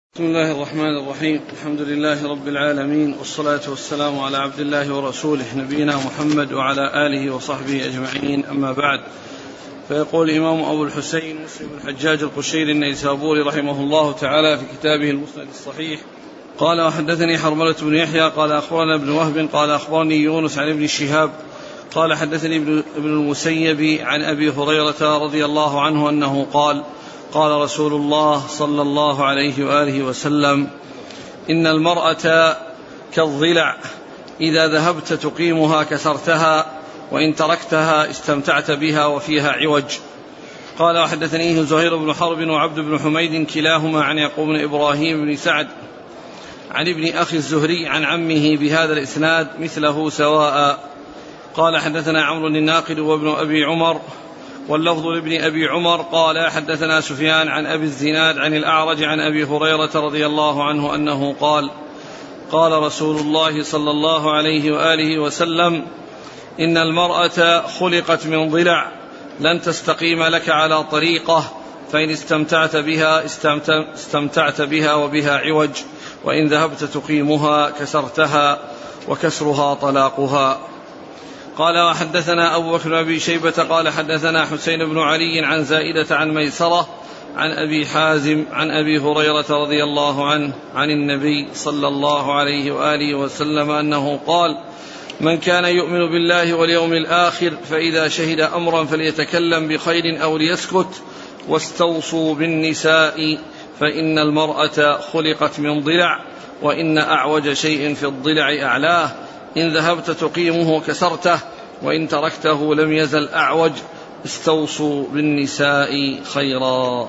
بسم الله الرحمن الرحيم. الحمد لله رب العالمين، والصلاة والسلام على عبد الله ورسوله نبينا محمد وعلى آله وصحبه أجمعين، أما بعد. فيقول الإمام أبو الحسين مسلم بن الحجاج القشيري النيسابوري رحمه الله تعالى في كتابه المسند الصحيح: قال: وحدثني حرملة بن يحيى قال أخبرنا ابن وهب قال أخبرني يونس عن ابن شهاب قال حدثني ابن المسيب عن أبي هريرة رضي الله عنه أنه قال: قال رسول الله صلى الله عليه وآله وسلم: إن المرأة كالضلع، إذا ذهبت تقيمها كسرتها، وإن تركتها استمتعت بها وفيها عوج. قال: وحدثنيه زهير بن حرب وعبد بن حميد كلاهما عن يعقوب بن إبراهيم بن سعد عن ابن أخي الزهري عن عمه بهذا الإسناد مثله سواء. قال: حدثنا عمرو الناقد وابن أبي عمر، واللفظ لابن أبي عمر قال: حدثنا سفيان عن أبي الزناد عن الأعرج عن أبي هريرة رضي الله عنه أنه قال: قال رسول الله صلى الله عليه وآله وسلم: إن المرأة خلقت من ضلع، لن تستقيم لك على طريقة، فإن استمتعت بها استمتعت بها وبها عوج، وإن ذهبت تقيمها كسرتها، وكسرها طلاقها. قال: وحدثنا أبو بكر بن أبي شيبة قال حدثنا حسين بن علي عن زائدة عن ميسرة عن أبي حازم عن أبي هريرة رضي الله عنه عن النبي صلى الله عليه وآله وسلم أنه قال: من كان يؤمن بالله واليوم الآخر فإذا شهد أمرا فليتكلم بخير أو ليسكت، واستوصوا بالنساء، فإن المرأة خلقت من ضلع، وإن أعوج شيء في الضلع أعلاه، إن ذهبت تقيمه كسرته، وإن تركته لم يزل أعوج، استوصوا بالنساء خيرا.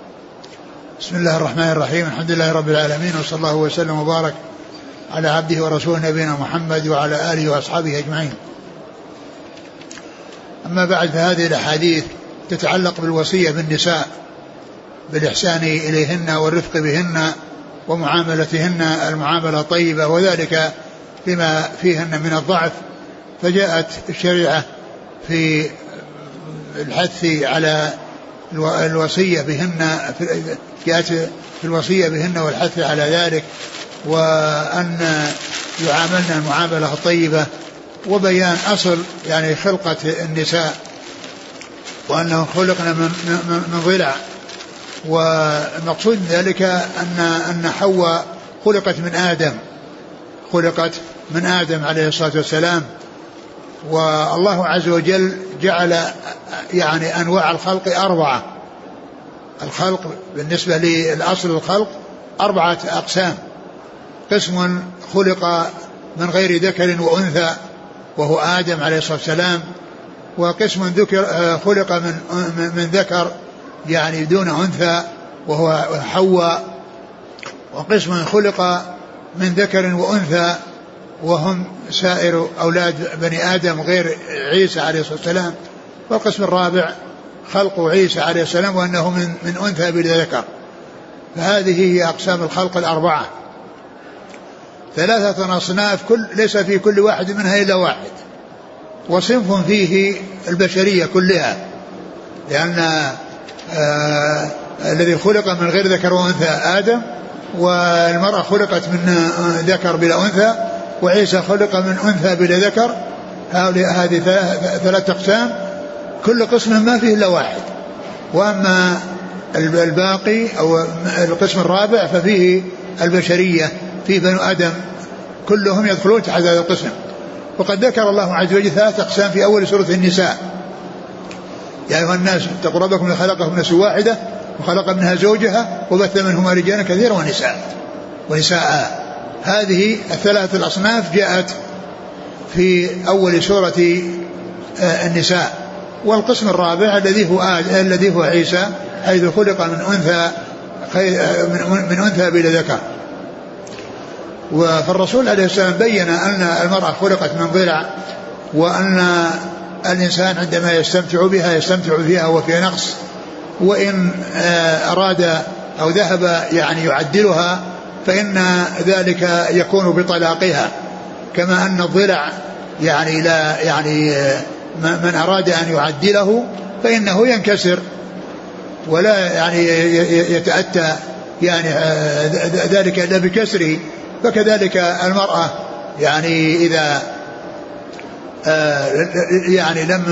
بسم الله الرحمن الرحيم. الحمد لله رب العالمين، وصلى الله وسلم وبارك على عبده ورسوله نبينا محمد وعلى آله وأصحابه أجمعين. أما بعد، فهذه الأحاديث تتعلق بالوصية بالنساء بالإحسان إليهن والرفق بهن ومعاملتهن المعاملة الطيبة، وذلك بما فيهن من الضعف. فجاءت الشريعة في الحث على الوصية بهن، جاءت في الوصية بهن والحث على ذلك، وأن يعاملن المعاملة الطيبة، وبيان أصل يعني خلقة النساء، وأنهم خلقنا من ضلع. والمقصود ذلك أن حواء خلقت من آدم عليه الصلاة والسلام. والله عز وجل جعل يعني أنواع الخلق 4. الخلق بالنسبة للأصل الخلق 4 أقسام: قسم خلق من غير ذكر وأنثى وهو آدم عليه الصلاة والسلام، وقسم خلق من ذكر يعني دون أنثى وهو حواء، وقسم خلق من ذكر وأنثى وهم سائر أولاد بني آدم غير عيسى عليه الصلاة والسلام، والقسم الرابع خلق عيسى عليه السلام وأنه من أنثى بلا ذكر. فهذه هي أقسام الخلق 4، 3 أصناف ليس في كل واحد منها إلا واحد، وصنف فيه البشرية كلها، لأن الذي خلق من غير ذكر وأنثى آدم، والمرأة خلقت من ذكر بلا أنثى، وعيسى خلق من أنثى بلا ذكر. هذه 3 أقسام، كل قسم ما فيه إلا واحد. وأما الباقي أو القسم الرابع ففيه البشرية، في بنو آدم كلهم يدخلون تحت هذا القسم. وقد ذكر الله عز وجل 3 أقسام في أول سورة النساء: يا أيها الناس اتقوا ربكم الذي خلقكم من نفس واحدة وخلق منها زوجها وبث منهما رجالا كثيرا ونساء. هذه 3 الأصناف جاءت في أول سورة النساء. والقسم الرابع الذي هو عيسى، حيث خلق من أنثى بلا ذكر. فالرسول عليه السلام بين أن المرأة خلقت من ضلع، وأن الإنسان عندما يستمتع بها يستمتع فيها وفي نقص، وإن أراد أو ذهب يعني يعدلها فإن ذلك يكون بطلاقها، كما أن الضلع يعني لا يعني من أراد أن يعدله فإنه ينكسر ولا يعني يتأتى يعني ذلك إلا بكسره. فكذلك المرأة يعني إذا يعني لم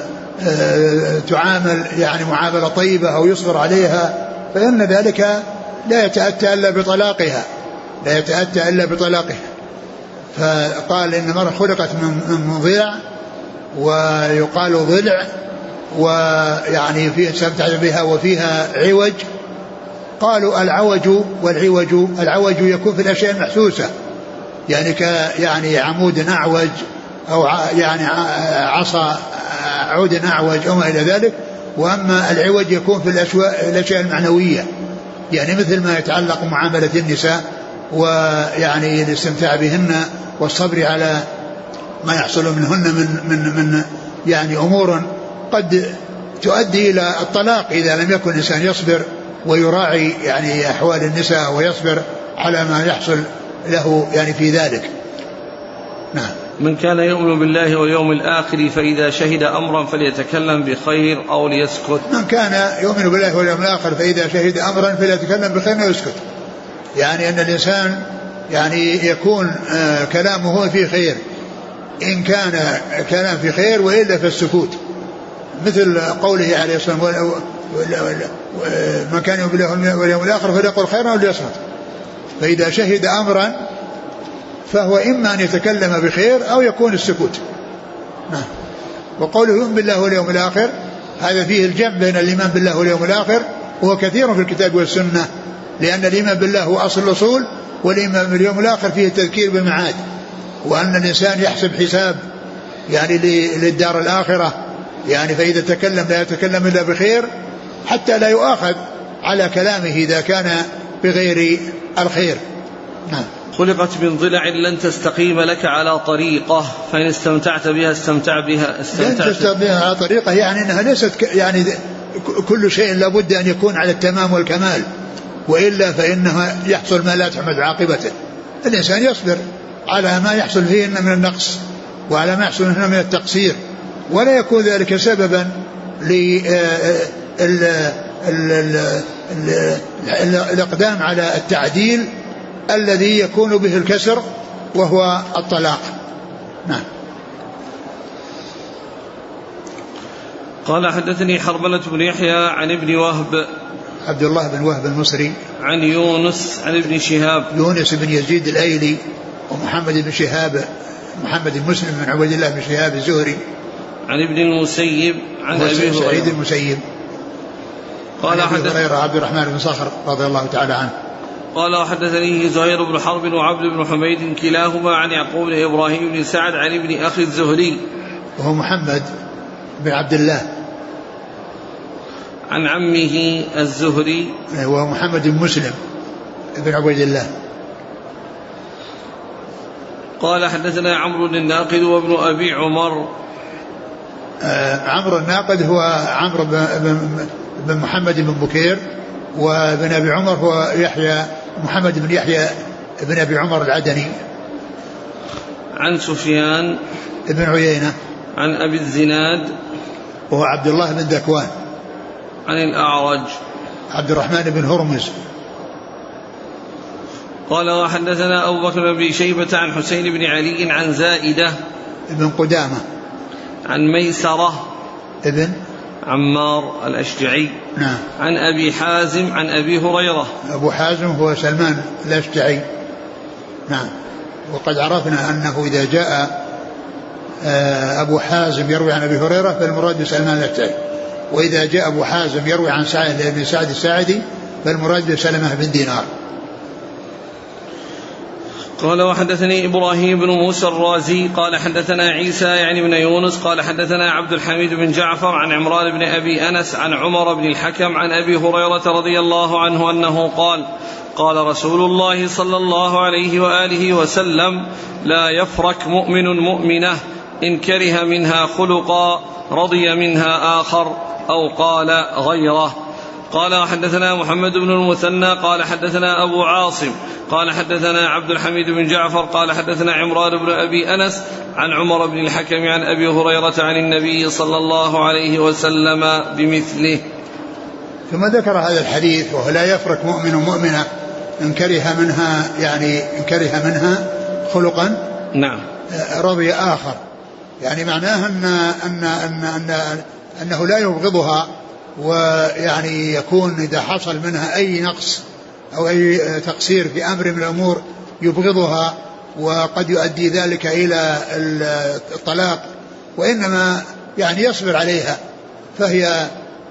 تعامل يعني معاملة طيبة أو يصبر عليها فإن ذلك لا يتأتى إلا بطلاقها، لا يتأتى إلا بطلاقها. فقال إن المرأة خلقت من ضلع، ويقال ضلع ويعني فيها استمتع بها وفيها عوج. قالوا العوج العوج يكون في الأشياء المحسوسة، يعني يعني عمود أعوج أو يعني عصا عود أعوج أو ما إلى ذلك. وأما العوج يكون في الأشياء المعنوية، يعني مثل ما يتعلق معاملة النساء ويعني الاستمتاع بهن والصبر على ما يحصل منهن من يعني أمور قد تؤدي إلى الطلاق إذا لم يكن الإنسان يصبر ويراعي يعني أحوال النساء ويصبر على ما يحصل له يعني في ذلك. نعم. من كان يؤمن بالله واليوم الآخر فإذا شهد أمرا فليتكلم بخير أو ليسكت. من كان يؤمن بالله واليوم الآخر فإذا شهد أمرا فليتكلم بخير أو يسكت، يعني أن الإنسان يعني يكون كلامه في خير إن كان كلام في خير، وإلا في السكوت، مثل قوله عليه الصلاة والسلام من كان يؤمن بالله واليوم الآخر فليقل خيرا أو ليصمت. فإذا شهد أمرا فهو إما أن يتكلم بخير أو يكون السكوت. نعم. وقوله يؤمن بالله واليوم الآخر هذا فيه الجمع بين الإيمان بالله واليوم الآخر، وهو كثير في الكتاب والسنة، لأن الإيمان بالله هو أصل الأصول، والإيمان باليوم الآخر فيه التذكير بالمعاد، وأن الإنسان يحسب حساب يعني للدار الآخرة، يعني فإذا تكلم لا يتكلم إلا بخير حتى لا يؤاخذ على كلامه إذا كان بغير الخير. نعم. خلقت من ضلع لن تستقيم لك على طريقة، فإن استمتعت بها لن تستقيم بها على طريقة، يعني أنها ليست يعني كل شيء لابد أن يكون على التمام والكمال، وإلا فإنها يحصل ما لا تحمد عاقبته. الإنسان يصبر على ما يحصل فيه من النقص وعلى ما يحصل فيه من التقصير، ولا يكون ذلك سببا للإقدام على التعديل الذي يكون به الكسر وهو الطلاق. نعم. قال حدثني حرملة بن يحيى عن ابن وهب عبد الله بن وهب المصري، عن يونس عن ابن شهاب يونس بن يزيد الأيلي، ومحمد بن شهاب محمد بن مسلم بن عبد الله بن شهاب الزهري، عن ابن المسيب عن أبي سعيد المسيب، قال أبي هريرة عبد الرحمن بن صخر رضي الله تعالى عنه. قال حدثني زهير بن حرب وعبد بن حميد كلاهما عن يعقوب بن إبراهيم بن سعد عن ابن أخي الزهري وهو محمد بن عبد الله عن عمه الزهري وهو محمد بن مسلم بن عبيد الله. قال حدثنا عمرو الناقد وابن أبي عمر. عمرو الناقد هو عمرو بن محمد بن بكير، وابن أبي عمر هو يحيى محمد بن يحيى بن أبي عمر العدني. عن سفيان بن عيينة عن أبي الزناد وهو عبد الله بن ذكوان. عن الأعرج عبد الرحمن بن هرمز. قال وحدثنا أبو بكر بن شيبة عن حسين بن علي عن زائدة بن قدامة عن ميسرة ابن عمار الأشجعي. نعم. عن أبي حازم عن أبي هريرة. أبو حازم هو سلمان الأشجعي. نعم. وقد عرفنا أنه إذا جاء أبو حازم يروي عن أبي هريرة فالمراد بسلمان الأشجعي، وإذا جاء أبو حازم يروي عن سعد بن سعد الساعدي فالمراد بسلمة بن دينار. قال وحدثني إبراهيم بن موسى الرازي قال حدثنا عيسى يعني بن يونس قال حدثنا عبد الحميد بن جعفر عن عمران بن أبي أنس عن عمر بن الحكم عن أبي هريرة رضي الله عنه أنه قال قال رسول الله صلى الله عليه وآله وسلم لا يفرك مؤمن مؤمنة إن كره منها خلقا رضي منها آخر أو قال غيره. قال حدثنا محمد بن المثنى قال حدثنا أبو عاصم قال حدثنا عبد الحميد بن جعفر قال حدثنا عمران بن أبي أنس عن عمر بن الحكم عن أبي هريرة عن النبي صلى الله عليه وسلم بمثله. ثم ذكر هذا الحديث وهو لا يفرق مؤمن ومؤمنة إن كره منها خلقا نعم رضي آخر، يعني معناه أنه لا يبغضها، ويعني يكون إذا حصل منها أي نقص أو أي تقصير في أمر من الأمور يبغضها، وقد يؤدي ذلك إلى الطلاق، وإنما يعني يصبر عليها، فهي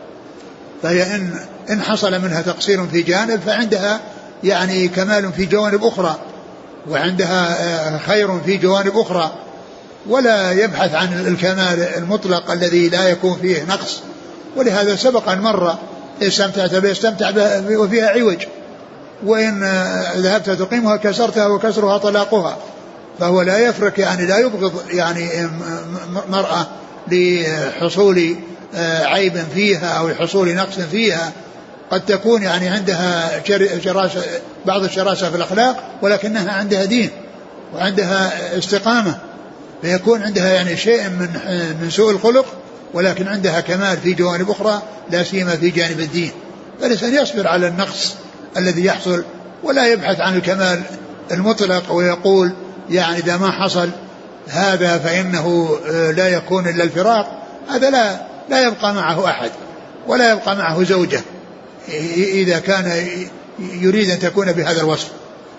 إن حصل منها تقصير في جانب فعندها يعني كمال في جوانب أخرى، وعندها خير في جوانب أخرى، ولا يبحث عن الكمال المطلق الذي لا يكون فيه نقص. ولهذا سبق أن مر استمتعت به استمتع به وفيها عوج، وإن ذهبت تقيمها كسرتها وكسرها طلاقها. فهو لا يفرق، يعني لا يبغض يعني مرأة لحصول عيب فيها أو لحصول نقص فيها، قد تكون يعني عندها بعض الشراسة في الأخلاق، ولكنها عندها دين وعندها استقامة، فيكون عندها يعني شيء من سوء الخلق، ولكن عندها كمال في جوانب أخرى، لا سيما في جانب الدين. فالإنسان يصبر على النقص الذي يحصل، ولا يبحث عن الكمال المطلق ويقول يعني إذا ما حصل هذا فإنه لا يكون إلا الفراق. هذا لا يبقى معه أحد، ولا يبقى معه زوجة إذا كان يريد أن تكون بهذا الوصف.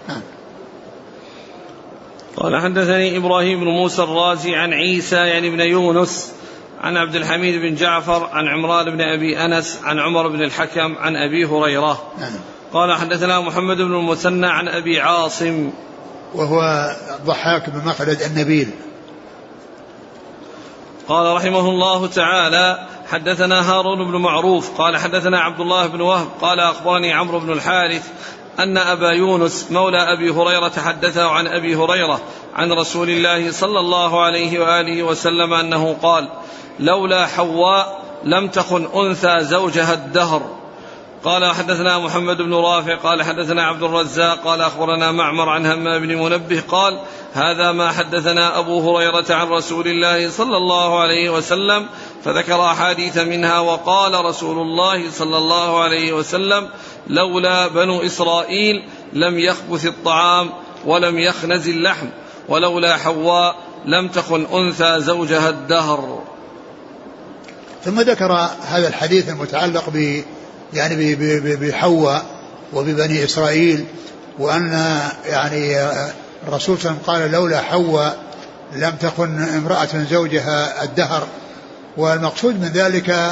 قال حدثني إبراهيم بن موسى الرازي عن عيسى يعني بن يونس عن عبد الحميد بن جعفر عن عمران بن أبي أنس عن عمر بن الحكم عن أبي هريرة. قال حدثنا محمد بن المثنى عن أبي عاصم وهو ضحاك بن مخلد النبيل. قال رحمه الله تعالى حدثنا هارون بن معروف قال حدثنا عبد الله بن وهب قال أخبرني عمرو بن الحارث أن أبا يونس مولى أبي هريرة حدثه عن أبي هريرة عن رسول الله صلى الله عليه وآله وسلم أنه قال لولا حواء لم تخن أنثى زوجها الدهر. قال حدثنا محمد بن رافع قال حدثنا عبد الرزاق قال أخبرنا معمر عن همام بن منبه قال هذا ما حدثنا أبو هريرة عن رسول الله صلى الله عليه وسلم، فذكر أحاديث منها وقال رسول الله صلى الله عليه وسلم لولا بنو إسرائيل لم يخبث الطعام ولم يخنز اللحم، ولولا حواء لم تخن أنثى زوجها الدهر. ثم ذكر هذا الحديث المتعلق يعني بحواء وببني إسرائيل، وأن يعني الرسول صلى الله عليه وسلم قال لولا حواء لم تكن امرأة زوجها الدهر. والمقصود من ذلك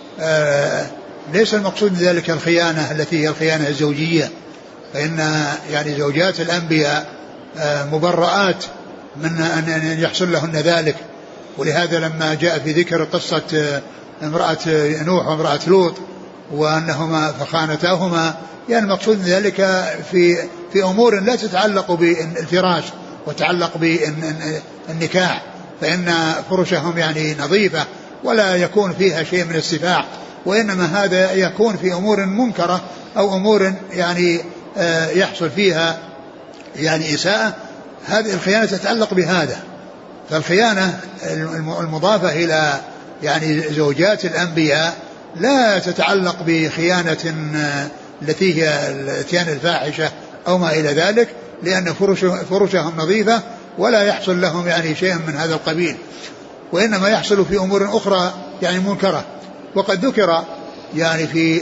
ليس المقصود من ذلك الخيانة التي هي الخيانة الزوجية، فإن يعني زوجات الأنبياء مبرآت من أن يحصل لهن ذلك. ولهذا لما جاء في ذكر قصة امرأة نوح وامرأة لوط وأنهما فخانتاهما، يعني المقصود من ذلك في أمور لا تتعلق بالفراش وتتعلق بالنكاح، فإن فرشهم يعني نظيفة ولا يكون فيها شيء من السفاح، وإنما هذا يكون في أمور منكرة أو أمور يعني يحصل فيها يعني إساءة. هذه الخيانة تتعلق بهذا. فالخيانة المضافة إلى يعني زوجات الأنبياء لا تتعلق بخيانة التي هي الاتيان الفاحشة أو ما إلى ذلك، لأن فرشهم نظيفة ولا يحصل لهم يعني شيء من هذا القبيل، وإنما يحصل في أمور أخرى يعني منكرة. وقد ذكر يعني في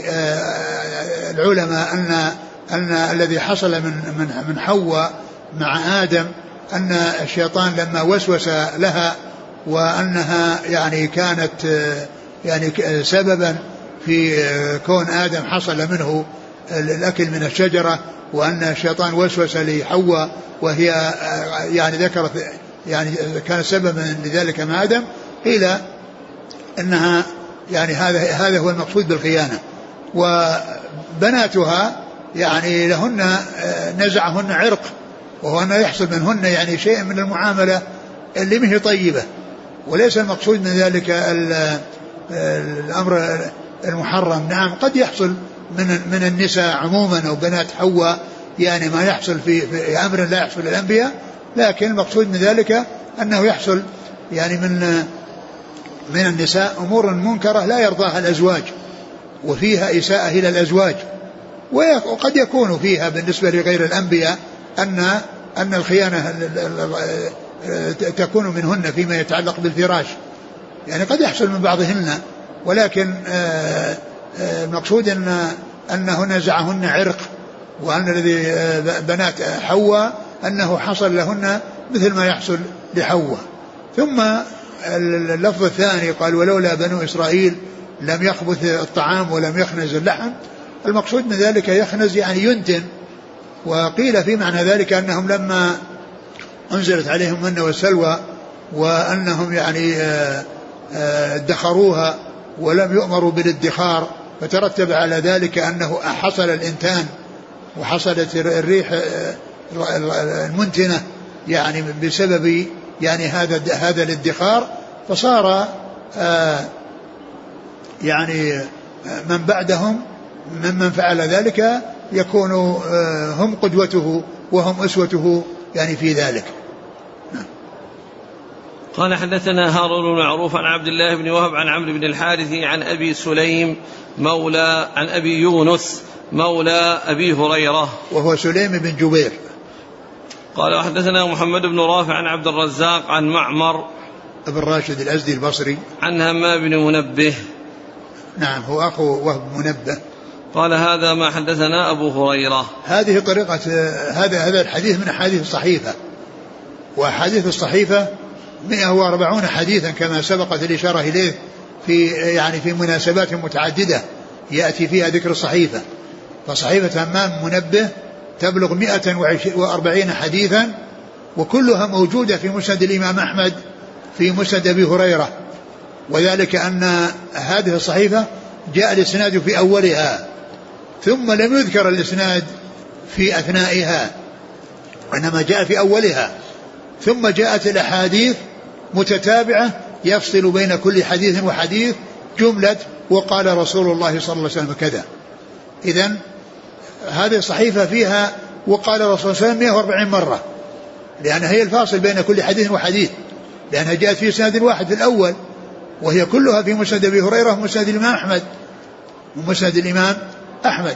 العلماء أن الذي حصل من حواء مع آدم أن الشيطان لما وسوس لها وأنها يعني كانت يعني سببا في كون آدم حصل منه الأكل من الشجرة، وأن الشيطان وسوس لحواء وهي يعني ذكرت يعني كان سببا لذلك مع آدم، قيل أنها يعني هذا هو المقصود بالخيانة. وبناتها يعني لهن نزعهن عرق، وهو أن يحصل منهن يعني شيء من المعاملة اللي مهي طيبة، وليس المقصود من ذلك الأمر المحرم. نعم قد يحصل من النساء عموما أو بنات حواء يعني ما يحصل في أمر لا يحصل للأنبياء، لكن المقصود من ذلك أنه يحصل يعني من النساء أمور منكرة لا يرضاها الأزواج، وفيها إساءة إلى الأزواج، وقد يكون فيها بالنسبة لغير الأنبياء أن الخيانة تكون منهن فيما يتعلق بالفراش، يعني قد يحصل من بعضهن، ولكن المقصود أنه نزعهن عرق، وأن الذي بنات حواء أنه حصل لهن مثل ما يحصل لحواء. ثم اللفظ الثاني قال ولولا بنو إسرائيل لم يخبث الطعام ولم يخنز اللحم، المقصود من ذلك يخنز يعني ينتن، وقيل في معنى ذلك أنهم لما أنزلت عليهم من والسلوى وأنهم يعني ادخروها ولم يؤمروا بالادخار، فترتب على ذلك أنه حصل الإنتان وحصلت الريح المنتنة يعني بسبب يعني هذا الادخار، فصار يعني من بعدهم ممن فعل ذلك يكون هم قدوته وهم أسوته يعني في ذلك. قال حدثنا هارون بن معروف عن عبد الله بن وهب عن عمرو بن الحارث عن أبي سليم مولى عن أبي يونس مولى أبي هريرة وهو سليم بن جبير. قال حدثنا محمد بن رافع عن عبد الرزاق عن معمر ابن راشد الأزدي البصري عن همام بن منبه، نعم هو أخو وهب منبه. قال هذا ما حدثنا أبو هريرة. هذه طريقة هذا الحديث من أحاديث الصحيفة، وأحاديث الصحيفة 140 حديثا كما سبقت الإشارة إليه في مناسبات متعددة يأتي فيها ذكر الصحيفة. فصحيفة همام منبه تبلغ 140 حديثا، وكلها موجودة في مسند الإمام أحمد في مسند أبي هريرة، وذلك أن هذه الصحيفة جاء الإسناد في أولها ثم لم يذكر الإسناد في أثنائها، وإنما جاء في أولها، ثم جاءت الأحاديث متتابعة يفصل بين كل حديث وحديث جملة وقال رسول الله صلى الله عليه وسلم كذا. إذن هذه الصحيفة فيها وقال رسول الله صلى الله عليه وسلم 140 مرة، لأن هي الفاصل بين كل حديث وحديث، لأنها جاءت في سند واحد في الأول، وهي كلها في مسند أبي هريرة ومسند الإمام أحمد ومسند الإمام أحمد.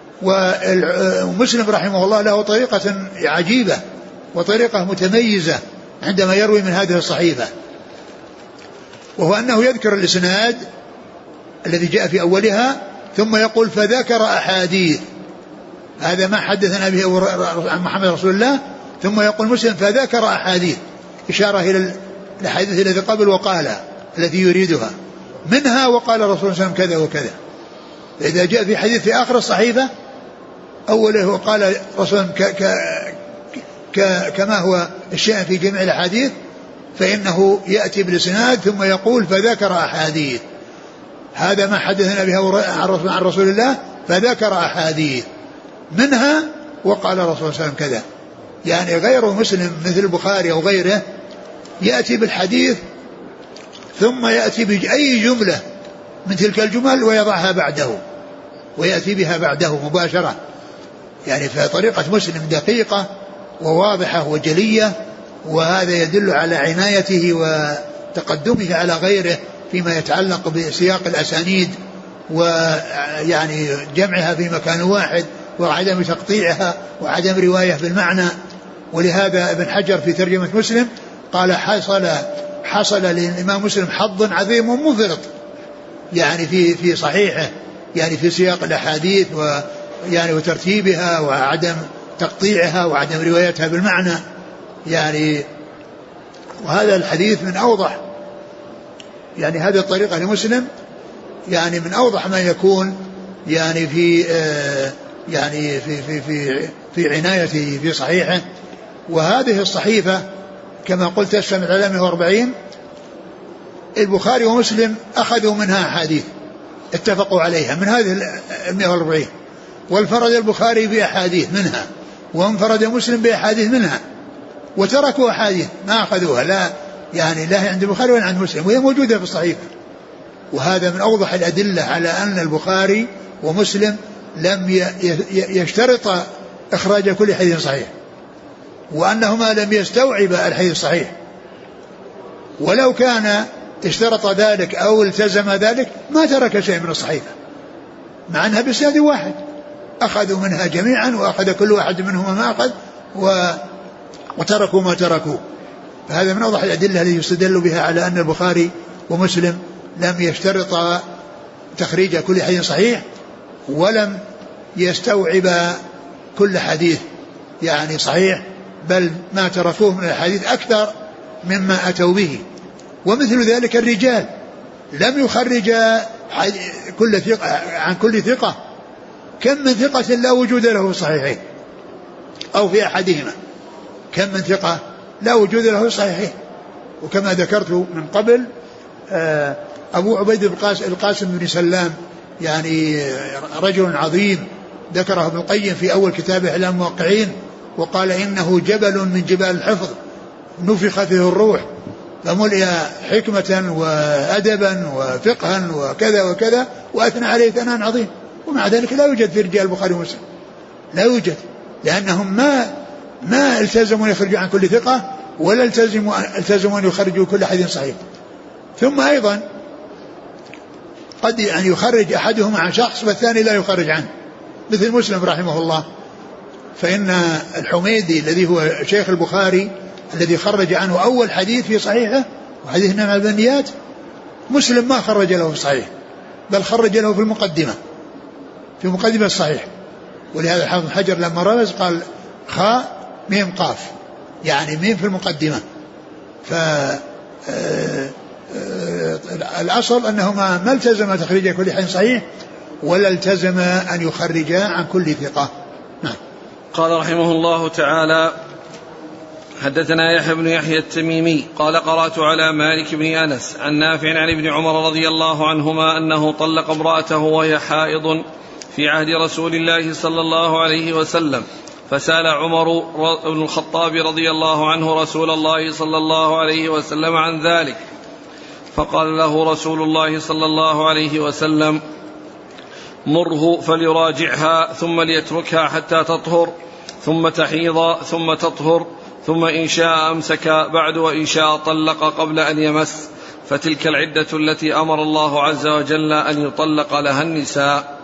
ومسلم رحمه الله له طريقة عجيبة وطريقة متميزة عندما يروي من هذه الصحيفة، وهو أنه يذكر الإسناد الذي جاء في أولها ثم يقول فذكر أحاديث، هذا ما حدثنا به عن محمد رسول الله، ثم يقول مسلم فذكر أحاديث، إشارة إلى الحديث الذي قبل وقالها التي يريدها، منها وقال رسول الله صلى الله عليه وسلم كذا وكذا. إذا جاء في حديث في آخر الصحيفة أوله وقال رسول كما هو الشأن في جميع الأحاديث، فإنه يأتي بالإسناد ثم يقول فذكر أحاديث، هذا ما حدثنا به عن رسول الله، فذكر أحاديث منها وقال رسول الله صلى الله عليه وسلم كذا. يعني غير مسلم مثل البخاري أو غيره يأتي بالحديث ثم يأتي بأي جملة من تلك الجمل ويضعها بعده ويأتي بها بعده مباشرة. يعني فطريقة مسلم دقيقة وواضحة وجلية، وهذا يدل على عنايته وتقدمه على غيره فيما يتعلق بسياق الأسانيد ويعني جمعها في مكان واحد وعدم تقطيعها وعدم رواية بالمعنى. ولهذا ابن حجر في ترجمة مسلم قال حصل للإمام مسلم حظ عظيم منفرط يعني في صحيحه، يعني في سياق الأحاديث ويعني وترتيبها وعدم تقطيعها وعدم روايتها بالمعنى. يعني وهذا الحديث من أوضح، يعني هذه الطريقة لمسلم يعني من أوضح ما يكون يعني في عنايته في صحيحه. وهذه الصحيفة كما قلت تشمل على 140، البخاري ومسلم أخذوا منها أحاديث اتفقوا عليها من هذه 140، والفرد البخاري بأحاديث منها وانفرد مسلم بأحاديث منها، وتركوا أحاديث ما أخذوها لا يعني لا عند البخاري ولا عند مسلم، وهي موجودة في الصحيفة. وهذا من أوضح الأدلة على أن البخاري ومسلم لم يشترط إخراج كل حديث صحيح، وأنهما لم يستوعبا الحديث الصحيح، ولو كان اشترط ذلك أو التزم ذلك ما ترك شيء من الصحيفة، مع أنها بإسناد واحد، أخذوا منها جميعا وأخذ كل واحد منهم ما أخذ وتركوا ما تركوا. فهذا من أوضح الأدلة التي يستدل بها على أن البخاري ومسلم لم يشترط تخريج كل حديث صحيح، ولم يستوعب كل حديث يعني صحيح، بل ما تركوه من الحديث أكثر مما أتوا به. ومثل ذلك الرجال، لم يخرج كل ثقة عن كل ثقة، كم من ثقة لا وجود له صحيحين أو في أحدهما، كم من ثقة لا وجود له صحيحين. وكما ذكرت من قبل أبو عبيد القاسم بن سلام يعني رجل عظيم ذكره ابن القيم في أول كتابه إعلام الموقعين، وقال إنه جبل من جبال الحفظ نفخ فيه الروح، فملئ حكمة وأدبا وفقها وكذا وكذا، وأثنى عليه ثناء عظيم. ومع ذلك لا يوجد في رجال البخاري ومسلم، لا يوجد، لأنهم ما التزموا أن يخرجوا عن كل ثقة، ولا التزموا أن يخرجوا كل حديث صحيح. ثم أيضا قد أن يخرج أحدهم عن شخص والثاني لا يخرج عنه، مثل مسلم رحمه الله، فإن الحميدي الذي هو شيخ البخاري الذي خرج عنه أول حديث في صحيحه وحديث إنما بالنيات، مسلم ما خرج له في صحيح، بل خرج له في المقدمة، في مقدمة الصحيح. ولهذا الحافظ حجر لما رمز قال خاء ميم قاف، يعني ميم في المقدمة. الأصل أنه ما التزم تخريج كل حديث صحيح، ولا التزم أن يخرج عن كل ثقة. نعم. قال رحمه الله تعالى: حدثنا يحيى بن يحيى التميمي قال: قرأت على مالك بن أنس عن نافع عن ابن عمر رضي الله عنهما أنه طلق امرأته وهي حائض في عهد رسول الله صلى الله عليه وسلم، فسأل عمر بن الخطاب رضي الله عنه رسول الله صلى الله عليه وسلم عن ذلك، فقال له رسول الله صلى الله عليه وسلم: مره فليراجعها ثم ليتركها حتى تطهر ثم تحيض ثم تطهر، ثم إن شاء أمسك بعد وإن شاء طلق قبل أن يمس، فتلك العدة التي أمر الله عز وجل أن يطلق لها النساء.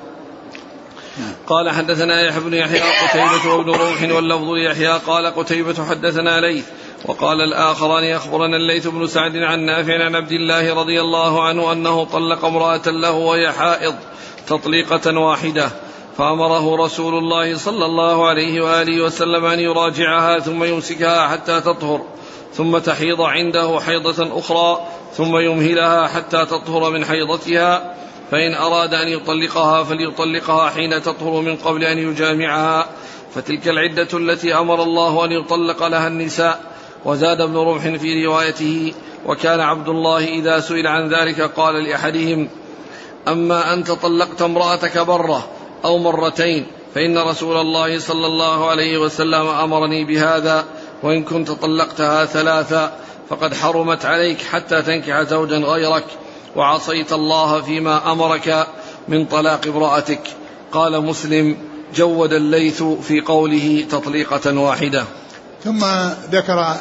قال: حدثنا يحيى بن يحيى قتيبة وابن روح واللفظ ليحيى قال قتيبة حدثنا ليث، وقال الآخران أخبرنا الليث بن سعد عن نافع عن عبد الله رضي الله عنه أنه طلق امرأة له وهي حائض تطليقة واحدة، فأمره رسول الله صلى الله عليه وآله وسلم أن يراجعها ثم يمسكها حتى تطهر، ثم تحيض عنده حيضة أخرى، ثم يمهلها حتى تطهر من حيضتها، فإن أراد أن يطلقها فليطلقها حين تطهر من قبل أن يجامعها، فتلك العدة التي أمر الله أن يطلق لها النساء. وزاد ابن رمح في روايته: وكان عبد الله إذا سئل عن ذلك قال لأحدهم: أما أنت طلقت امرأتك برة أو مرتين، فإن رسول الله صلى الله عليه وسلم أمرني بهذا، وإن كنت طلقتها ثلاثا فقد حرمت عليك حتى تنكح زوجا غيرك، وعصيت الله فيما أمرك من طلاق امرأتك. قال مسلم: جود الليث في قوله تطليقة واحدة. ثم ذكر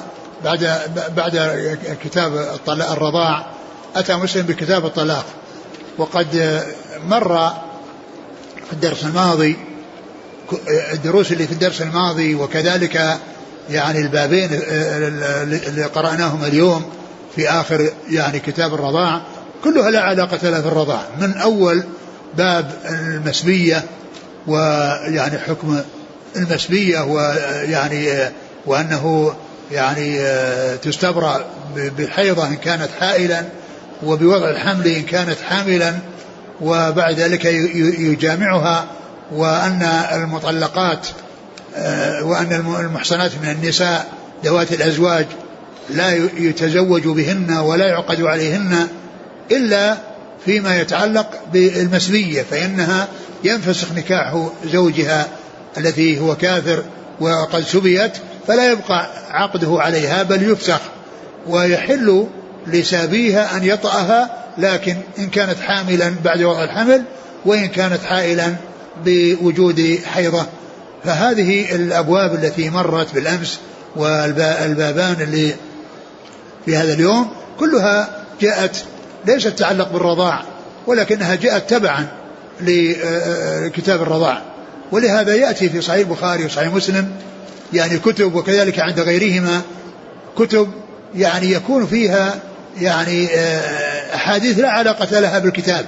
بعد كتاب الرضاع أتى مسلم بكتاب الطلاق. وقد مر في الدرس الماضي الدروس اللي في الدرس الماضي، وكذلك يعني البابين اللي قرأناهم اليوم في آخر يعني كتاب الرضاع كلها لا علاقة لها في الرضاع، من أول باب المسبية ويعني حكم المسبية، ويعني وأنه يعني تستبرأ بحيضة إن كانت حائلا، وبوضع الحمل إن كانت حاملا، وبعد ذلك يجامعها، وأن المطلقات وأن المحصنات من النساء ذوات الأزواج لا يتزوج بهن ولا يعقد عليهن إلا فيما يتعلق بالمسبية، فإنها ينفسخ نكاح زوجها التي هو كافر وقد سبيت، فلا يبقى عقده عليها بل يفسخ، ويحل لسابيها أن يطأها، لكن إن كانت حاملا بعد وضع الحمل، وإن كانت حائلا بوجود حيضة. فهذه الأبواب التي مرت بالأمس والبابان اللي في هذا اليوم كلها جاءت ليست تتعلق بالرضاع، ولكنها جاءت تبعا لكتاب الرضاع. ولهذا يأتي في صحيح البخاري وصحيح مسلم يعني كتب، وكذلك عند غيرهما كتب يعني يكون فيها يعني أحاديث لا علاقة لها بالكتاب.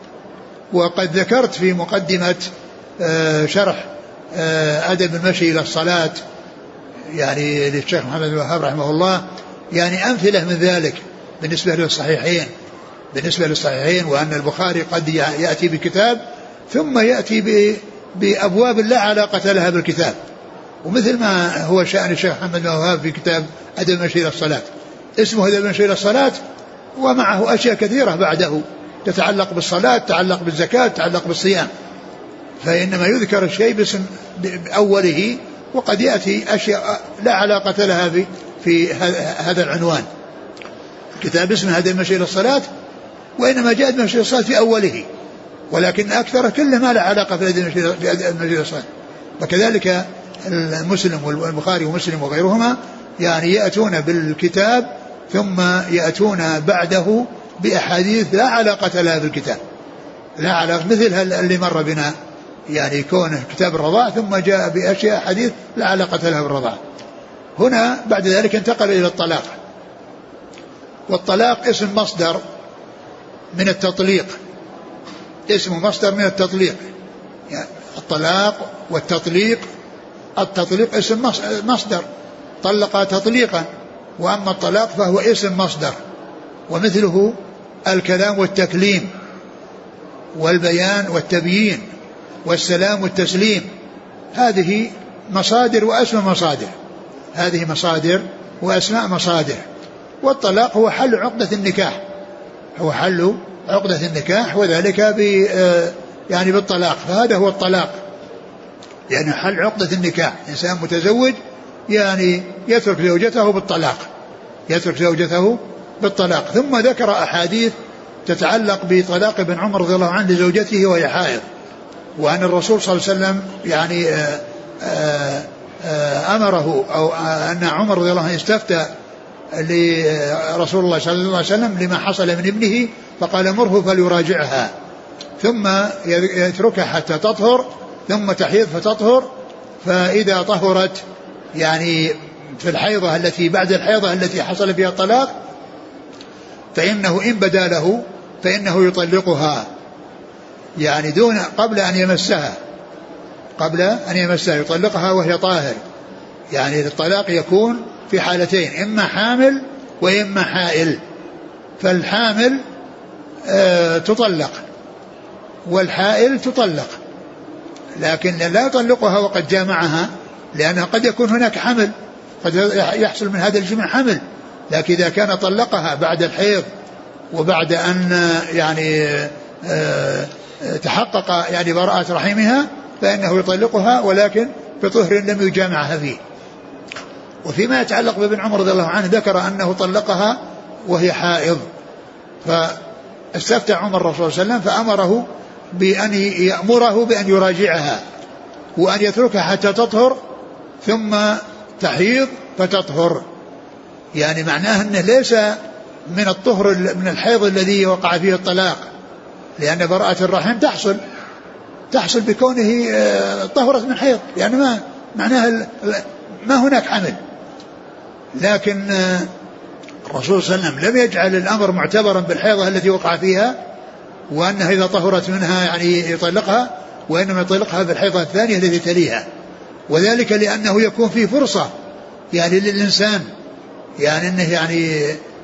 وقد ذكرت في مقدمة شرح أدب المشي إلى الصلاة يعني للشيخ محمد بن وهاب رحمه الله يعني أمثلة من ذلك بالنسبة للصحيحين، وأن البخاري قد يأتي بكتاب ثم يأتي بأبواب لا علاقة لها بالكتاب، ومثل ما هو شأن الشيخ محمد بن وهاب في كتاب أدب المشي إلى الصلاة، اسمه أدب المشي إلى الصلاة ومعه أشياء كثيرة بعده تتعلق بالصلاة، تتعلق بالزكاة، تتعلق بالصيام، فإنما يذكر الشيء باسم أوله، وقد يأتي أشياء لا علاقة لها في هذا العنوان. كتاب اسمه أدب المشي إلى الصلاة، وإنما جاء المشي إلى الصلاة في أوله، ولكن أكثر كله ما له علاقة في أدب المشي إلى الصلاة. وكذلك المسلم والبخاري ومسلم وغيرهما يعني يأتون بالكتاب ثم يأتون بعده بأحاديث لا علاقة لها بالكتاب، لا علاقة، مثل اللي مر بنا يعني كونه كتاب الرضاع ثم جاء بأشياء حديث لا علاقة لها بالرضاع. هنا بعد ذلك انتقل إلى الطلاق، والطلاق اسم مصدر من التطليق، اسم مصدر من التطليق، يعني الطلاق والتطليق، التطليق اسم مصدر طلق تطليقا، وأما الطلاق فهو اسم مصدر، ومثله الكلام والتكليم والبيان والتبيين والسلام والتسليم، هذه مصادر وأسماء مصادر، هذه مصادر وأسماء مصادر. والطلاق هو حل عقدة النكاح، هو حل عقدة النكاح، وذلك يعني بالطلاق، فهذا هو الطلاق، يعني حل عقدة النكاح، إنسان متزوج يعني يترك زوجته بالطلاق، يترك زوجته بالطلاق. ثم ذكر أحاديث تتعلق بطلاق ابن عمر رضي الله عنه لزوجته وهي حائض، وأن الرسول صلى الله عليه وسلم يعني أمره، أو أن عمر رضي الله عنه استفتى لرسول الله صلى الله عليه وسلم لما حصل من ابنه، فقال مره فليراجعها، ثم يتركها حتى تطهر، ثم تحيض فتطهر، فإذا طهرت يعني في الحيضة التي بعد الحيضة التي حصل فيها الطلاق، فإنه إن بدا له فإنه يطلقها، يعني دون قبل أن يمسها، قبل أن يمسها يطلقها وهي طاهر. يعني الطلاق يكون في حالتين، إما حامل وإما حائل، فالحامل تطلق والحائل تطلق، لكن لا يطلقها وقد جامعها، لأنها قد يكون هناك حمل، قد يحصل من هذا الجمع حمل، لكن إذا كان طلقها بعد الحيض وبعد أن يعني تحقق يعني براءة رحمها، فإنه يطلقها ولكن بطهر لم يجامعها فيه. وفيما يتعلق بابن عمر رضي الله عنه ذكر أنه طلقها وهي حائض، فاستفتى عمر الرسول صلى الله عليه وسلم فأمره بأن يأمره بأن يراجعها وأن يتركها حتى تطهر ثم تحيض فتطهر، يعني معناه أنه ليس من الطهر من الحيض الذي وقع فيه الطلاق، لأن براءة الرحم تحصل بكونه طهرت من حيض، يعني ما معناها ما هناك حمل. لكن الرسول صلى الله عليه وسلم لم يجعل الأمر معتبرا بالحيضة التي وقع فيها، وأنها إذا طهرت منها يعني يطلقها، وإنما يطلقها بالحيضة الثانية التي تليها، وذلك لأنه يكون فيه فرصة يعني للإنسان، يعني أنه يعني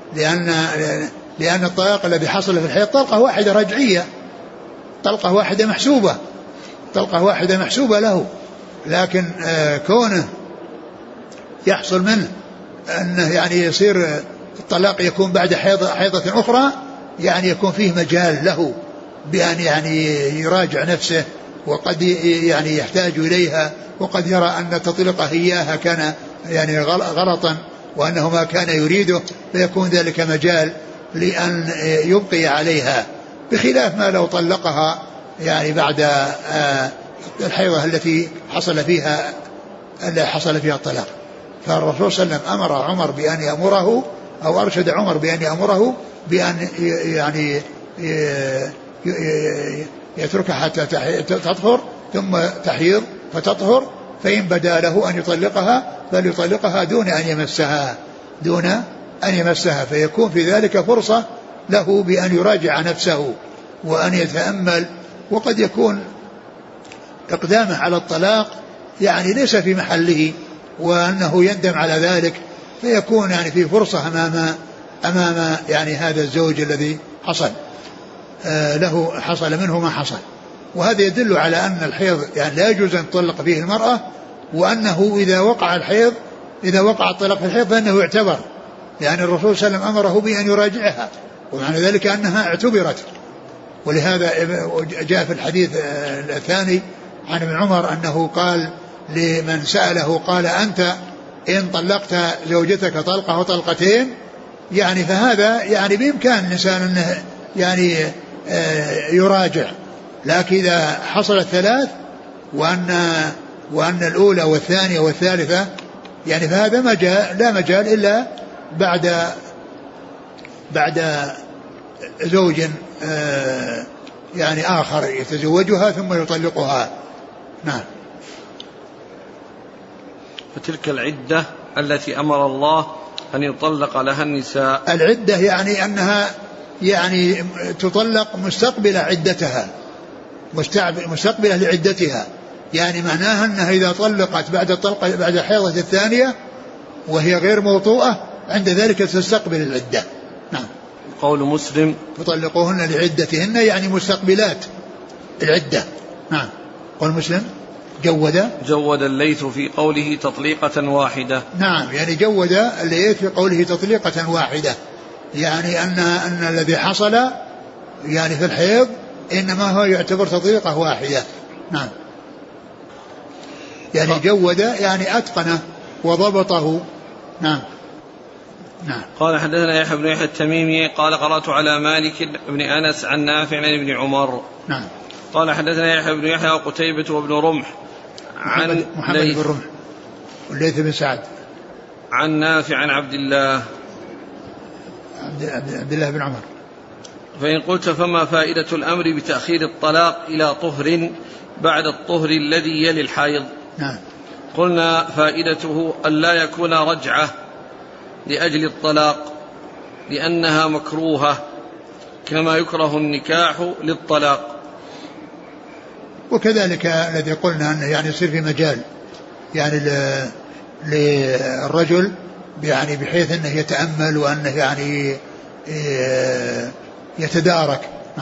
لأن الطلاق الذي حصل في الحيض طلقة واحدة رجعية، طلقة واحدة محسوبة، طلقة واحدة محسوبة له، لكن كونه يحصل منه أنه يعني يصير الطلاق يكون بعد حيضة أخرى، يعني يكون فيه مجال له بأن يعني يراجع نفسه، وقد يعني يحتاج إليها، وقد يرى أن تطلقه إياها كان يعني غلطا وأنه ما كان يريده، فيكون ذلك مجال لأن يبقي عليها، بخلاف ما لو طلقها يعني بعد الحيضة التي حصل فيها الطلاق. فالرسول صلى الله عليه وسلم أمر عمر بأن يأمره، أو أرشد عمر بأن يأمره بأن يعني يتركها حتى تطهر ثم تحيض فتطهر، فإن بدا له أن يطلقها فليطلقها دون أن يمسها فيكون في ذلك فرصة له بأن يراجع نفسه وأن يتأمل. وقد يكون إقدامه على الطلاق يعني ليس في محله وأنه يندم على ذلك، فيكون يعني في فرصة أمام يعني هذا الزوج الذي حصل منه ما حصل. وهذا يدل على أن الحيض يعني لا يجوز أن تطلق فيه المرأة، وأنه إذا وقع الطلاق في الحيض فإنه يعتبر، لأن الرسول صلى الله عليه وسلم أمره بأن يراجعها، ومعنى ذلك أنها اعتبرت. ولهذا جاء في الحديث الثاني عن ابن عمر أنه قال لمن سأله قال أنت إن طلقت زوجتك طلقة وطلقتين يعني فهذا يعني بإمكان الإنسان أنه يعني يراجع، لكن إذا حصلت ثلاث وأن الأولى والثانية والثالثة يعني فهذا لا مجال إلا بعد زوج يعني آخر يتزوجها ثم يطلقها. نعم. فتلك العدة التي أمر الله أن يطلق لها النساء، العدة يعني أنها يعني تطلق مستقبلة عدتها، مستقبلة لعدتها، يعني معناها أنها إذا طلقت بعد حيضة الثانية وهي غير موطوءة عند ذلك تستقبل العدة. نعم. قول مسلم يطلقوهن لعدتهن يعني مستقبلات العدة. نعم. قول مسلم جود الليث في قوله تطليقة واحدة. نعم، يعني جود الليث في قوله تطليقة واحدة، يعني أن الذي حصل يعني في الحيض إنما هو يعتبر تطليقة واحدة. نعم. يعني جود يعني أتقنه وضبطه. نعم. نعم. قال حدثنا يحيى بن يحيى التميمي قال قرأت على مالك بن أنس عن نافع عن ابن عمر. نعم. قال حدثنا يحيى بن يحيى وقتيبة وابن رمح عن محمد بن رمح والليث بن سعد عن نافع عن عبد الله بن عمر. فإن قلت فما فائدة الأمر بتأخير الطلاق إلى طهر بعد الطهر الذي يلي الحيض؟ نعم. قلنا فائدته ألا يكون رجعة لأجل الطلاق لأنها مكروهة كما يكره النكاح للطلاق. وكذلك الذي قلنا أنه يعني يصير في مجال يعني للرجل يعني بحيث أنه يتأمل وأنه يعني يتدارك.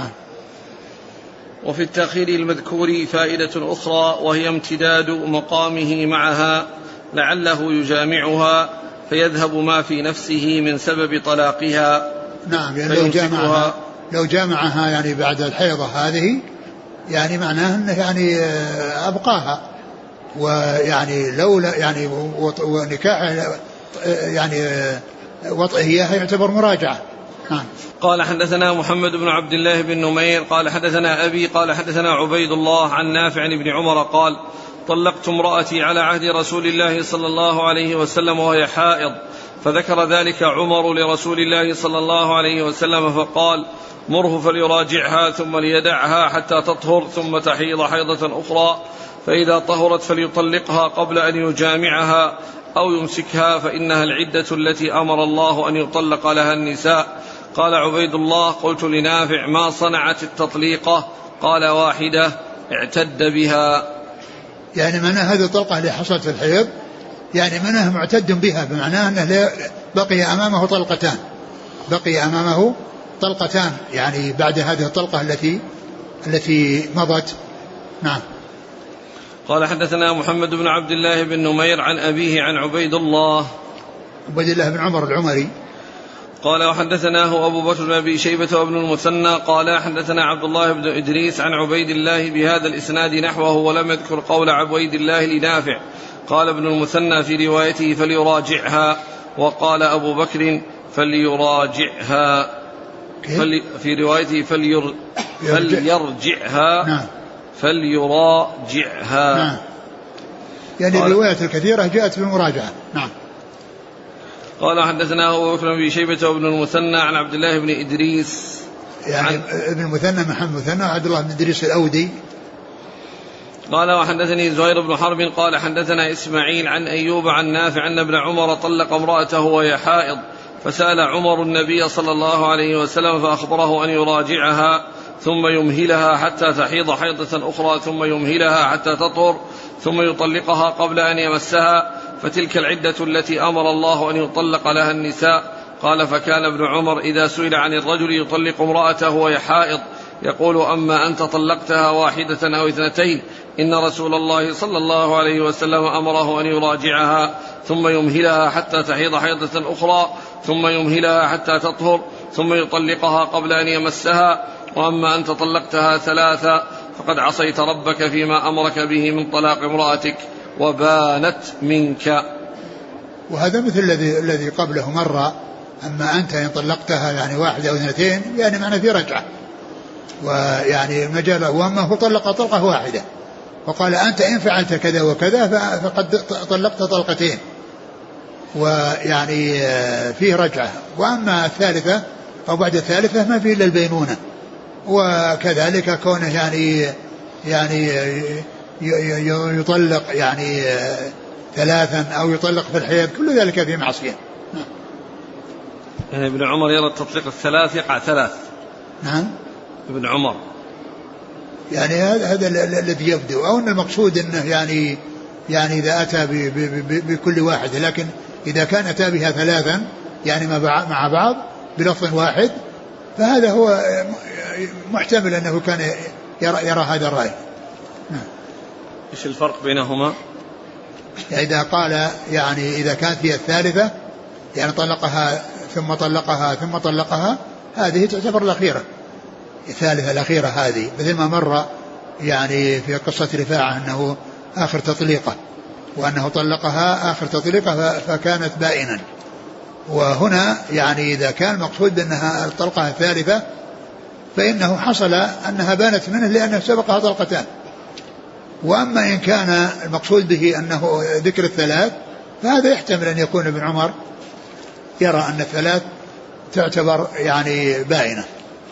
وفي التأخير المذكور فائدة أخرى وهي امتداد مقامه معها لعله يجامعها فيذهب ما في نفسه من سبب طلاقها. نعم، يعني لو جامعها يعني بعد الحيضة هذه يعني معناه أنه يعني أبقاها، ويعني لولا يعني ونكاح يعني وطئه إياها يعتبر مراجعة. قال حدثنا محمد بن عبد الله بن نمير قال حدثنا أبي قال حدثنا عبيد الله عن نافع بن عمر قال طلقت امرأتي على عهد رسول الله صلى الله عليه وسلم وهي حائض، فذكر ذلك عمر لرسول الله صلى الله عليه وسلم فقال مره فليراجعها ثم ليدعها حتى تطهر ثم تحيض حيضة أخرى، فإذا طهرت فليطلقها قبل أن يجامعها أو يمسكها فإنها العدة التي أمر الله أن يطلق لها النساء. قال عبيد الله قلت لنافع ما صنعت التطليقة؟ قال واحدة اعتد بها. يعني معنى هذه الطلقة اللي حصلت في الحيض يعني معناها معتد بها، بمعنى أنه بقي أمامه طلقتان يعني بعد هذه الطلقة التي مضت. نعم. قال حدثنا محمد بن عبد الله بن نمير عن أبيه عن عبيد الله بن عمر العمري قال وحدثناه أبو بكر بن أبي شيبة وابن المثنى قال حدثنا عبد الله بن إدريس عن عبيد الله بهذا الإسناد نحوه ولم يذكر قول عبيد الله لنافع. قال ابن المثنى في روايته فليراجعها، وقال أبو بكر فليراجعها في روايته فليرجعها. نعم. فليراجعها. نعم. يعني الروايات الكثيرة جاءت بالمراجعة. نعم. قال حدثنا أبو بكر بن شيبة وابن المثنى عن عبد الله بن إدريس يعني ابن المثنى محمد مثنى وعبد الله بن إدريس الأودي. قال وحدثني زهير بن حرب قال حدثنا إسماعيل عن أيوب عن نافع أن ابن عمر طلق امرأته وهي حائض فسأل عمر النبي صلى الله عليه وسلم فأخبره أن يراجعها ثم يمهلها حتى تحيض حيضة أخرى ثم يمهلها حتى تطهر ثم يطلقها قبل أن يمسها فتلك العدة التي أمر الله أن يطلق لها النساء. قال فكان ابن عمر إذا سئل عن الرجل يطلق امرأته وهي حائض يقول أما أنت طلقتها واحدة أو اثنتين إن رسول الله صلى الله عليه وسلم أمره أن يراجعها ثم يمهلها حتى تحيض حيضة أخرى ثم يمهلها حتى تطهر ثم يطلقها قبل أن يمسها وأما أنت طلقتها ثلاثة فقد عصيت ربك فيما أمرك به من طلاق امرأتك وبانت منك. وهذا مثل الذي قبله مرة أما أنت إن طلقتها يعني واحدة أو اثنتين يعني معنى في رجعة ويعني مجاله وأما هو طلق طلقة واحدة وقال أنت إن فعلت كذا وكذا فقد طلقت طلقتين ويعني فيه رجعة. وأما الثالثة أو بعد الثالثة ما فيه إلا البينونة وكذلك كونه يعني يطلق يعني ثلاثا أو يطلق في الحياة كل ذلك في معصية. يعني ابن عمر يرى التطليق الثلاث يقع ثلاث. نعم ابن عمر يعني هذا الذي يبدو أو أن المقصود أنه يعني إذا أتى بكل واحد لكن إذا كان أتى بها ثلاثا يعني مع بعض بلفظ واحد فهذا هو محتمل أنه كان يرى هذا الرأي. إيش الفرق بينهما؟ إذا قال يعني إذا كانت هي الثالثة يعني طلقها ثم طلقها ثم طلقها هذه تعتبر الأخيرة الثالثة الأخيرة هذه مثل ما مر يعني في قصة رفاعة أنه آخر تطليقة وأنه طلقها آخر تطليقة فكانت بائنا. وهنا يعني إذا كان المقصود بأنها الطلقة الثالثة فإنه حصل أنها بانت منه لأنه سبقها طلقتان. وأما إن كان المقصود به أنه ذكر الثلاث فهذا يحتمل أن يكون ابن عمر يرى أن الثلاث تعتبر يعني بائنة.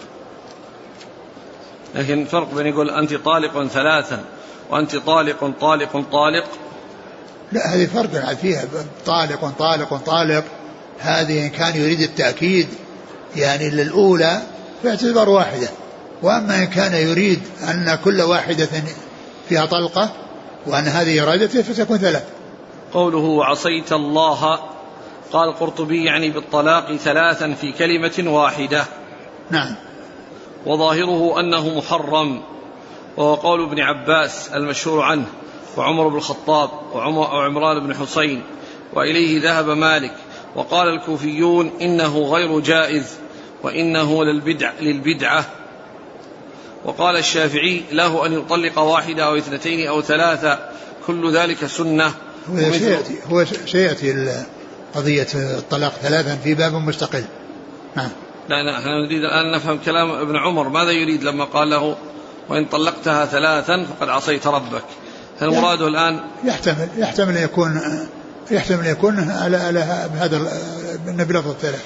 لكن فرق بين يقول أنت طالق ثلاثا وأنت طالق طالق طالق لا هذه فرق فيها طالق طالق طالق هذه إن كان يريد التأكيد يعني للأولى فاعتبر واحدة وأما إن كان يريد أن كل واحدة فيها طلقة وأن هذه إرادته فتكون ثلاث. قوله وعصيت الله قال القرطبي يعني بالطلاق ثلاثا في كلمة واحدة. نعم. وظاهره أنه محرم وهو قول ابن عباس المشهور عنه وعمر بن الخطاب وعمران بن حسين وإليه ذهب مالك. وقال الكوفيون إنه غير جائز وإنه للبدعة. وقال الشافعي له أن يطلق واحدة أو اثنتين أو ثلاثة كل ذلك سنة. هو سيأتي قضية الطلاق ثلاثا في باب مستقل. نعم. لا نحن نريد الآن نفهم كلام ابن عمر ماذا يريد لما قال له وإن طلقتها ثلاثا فقد عصيت ربك. هل مراده الآن يحتمل أن يكون على هذا النبي لفظ الثلاث.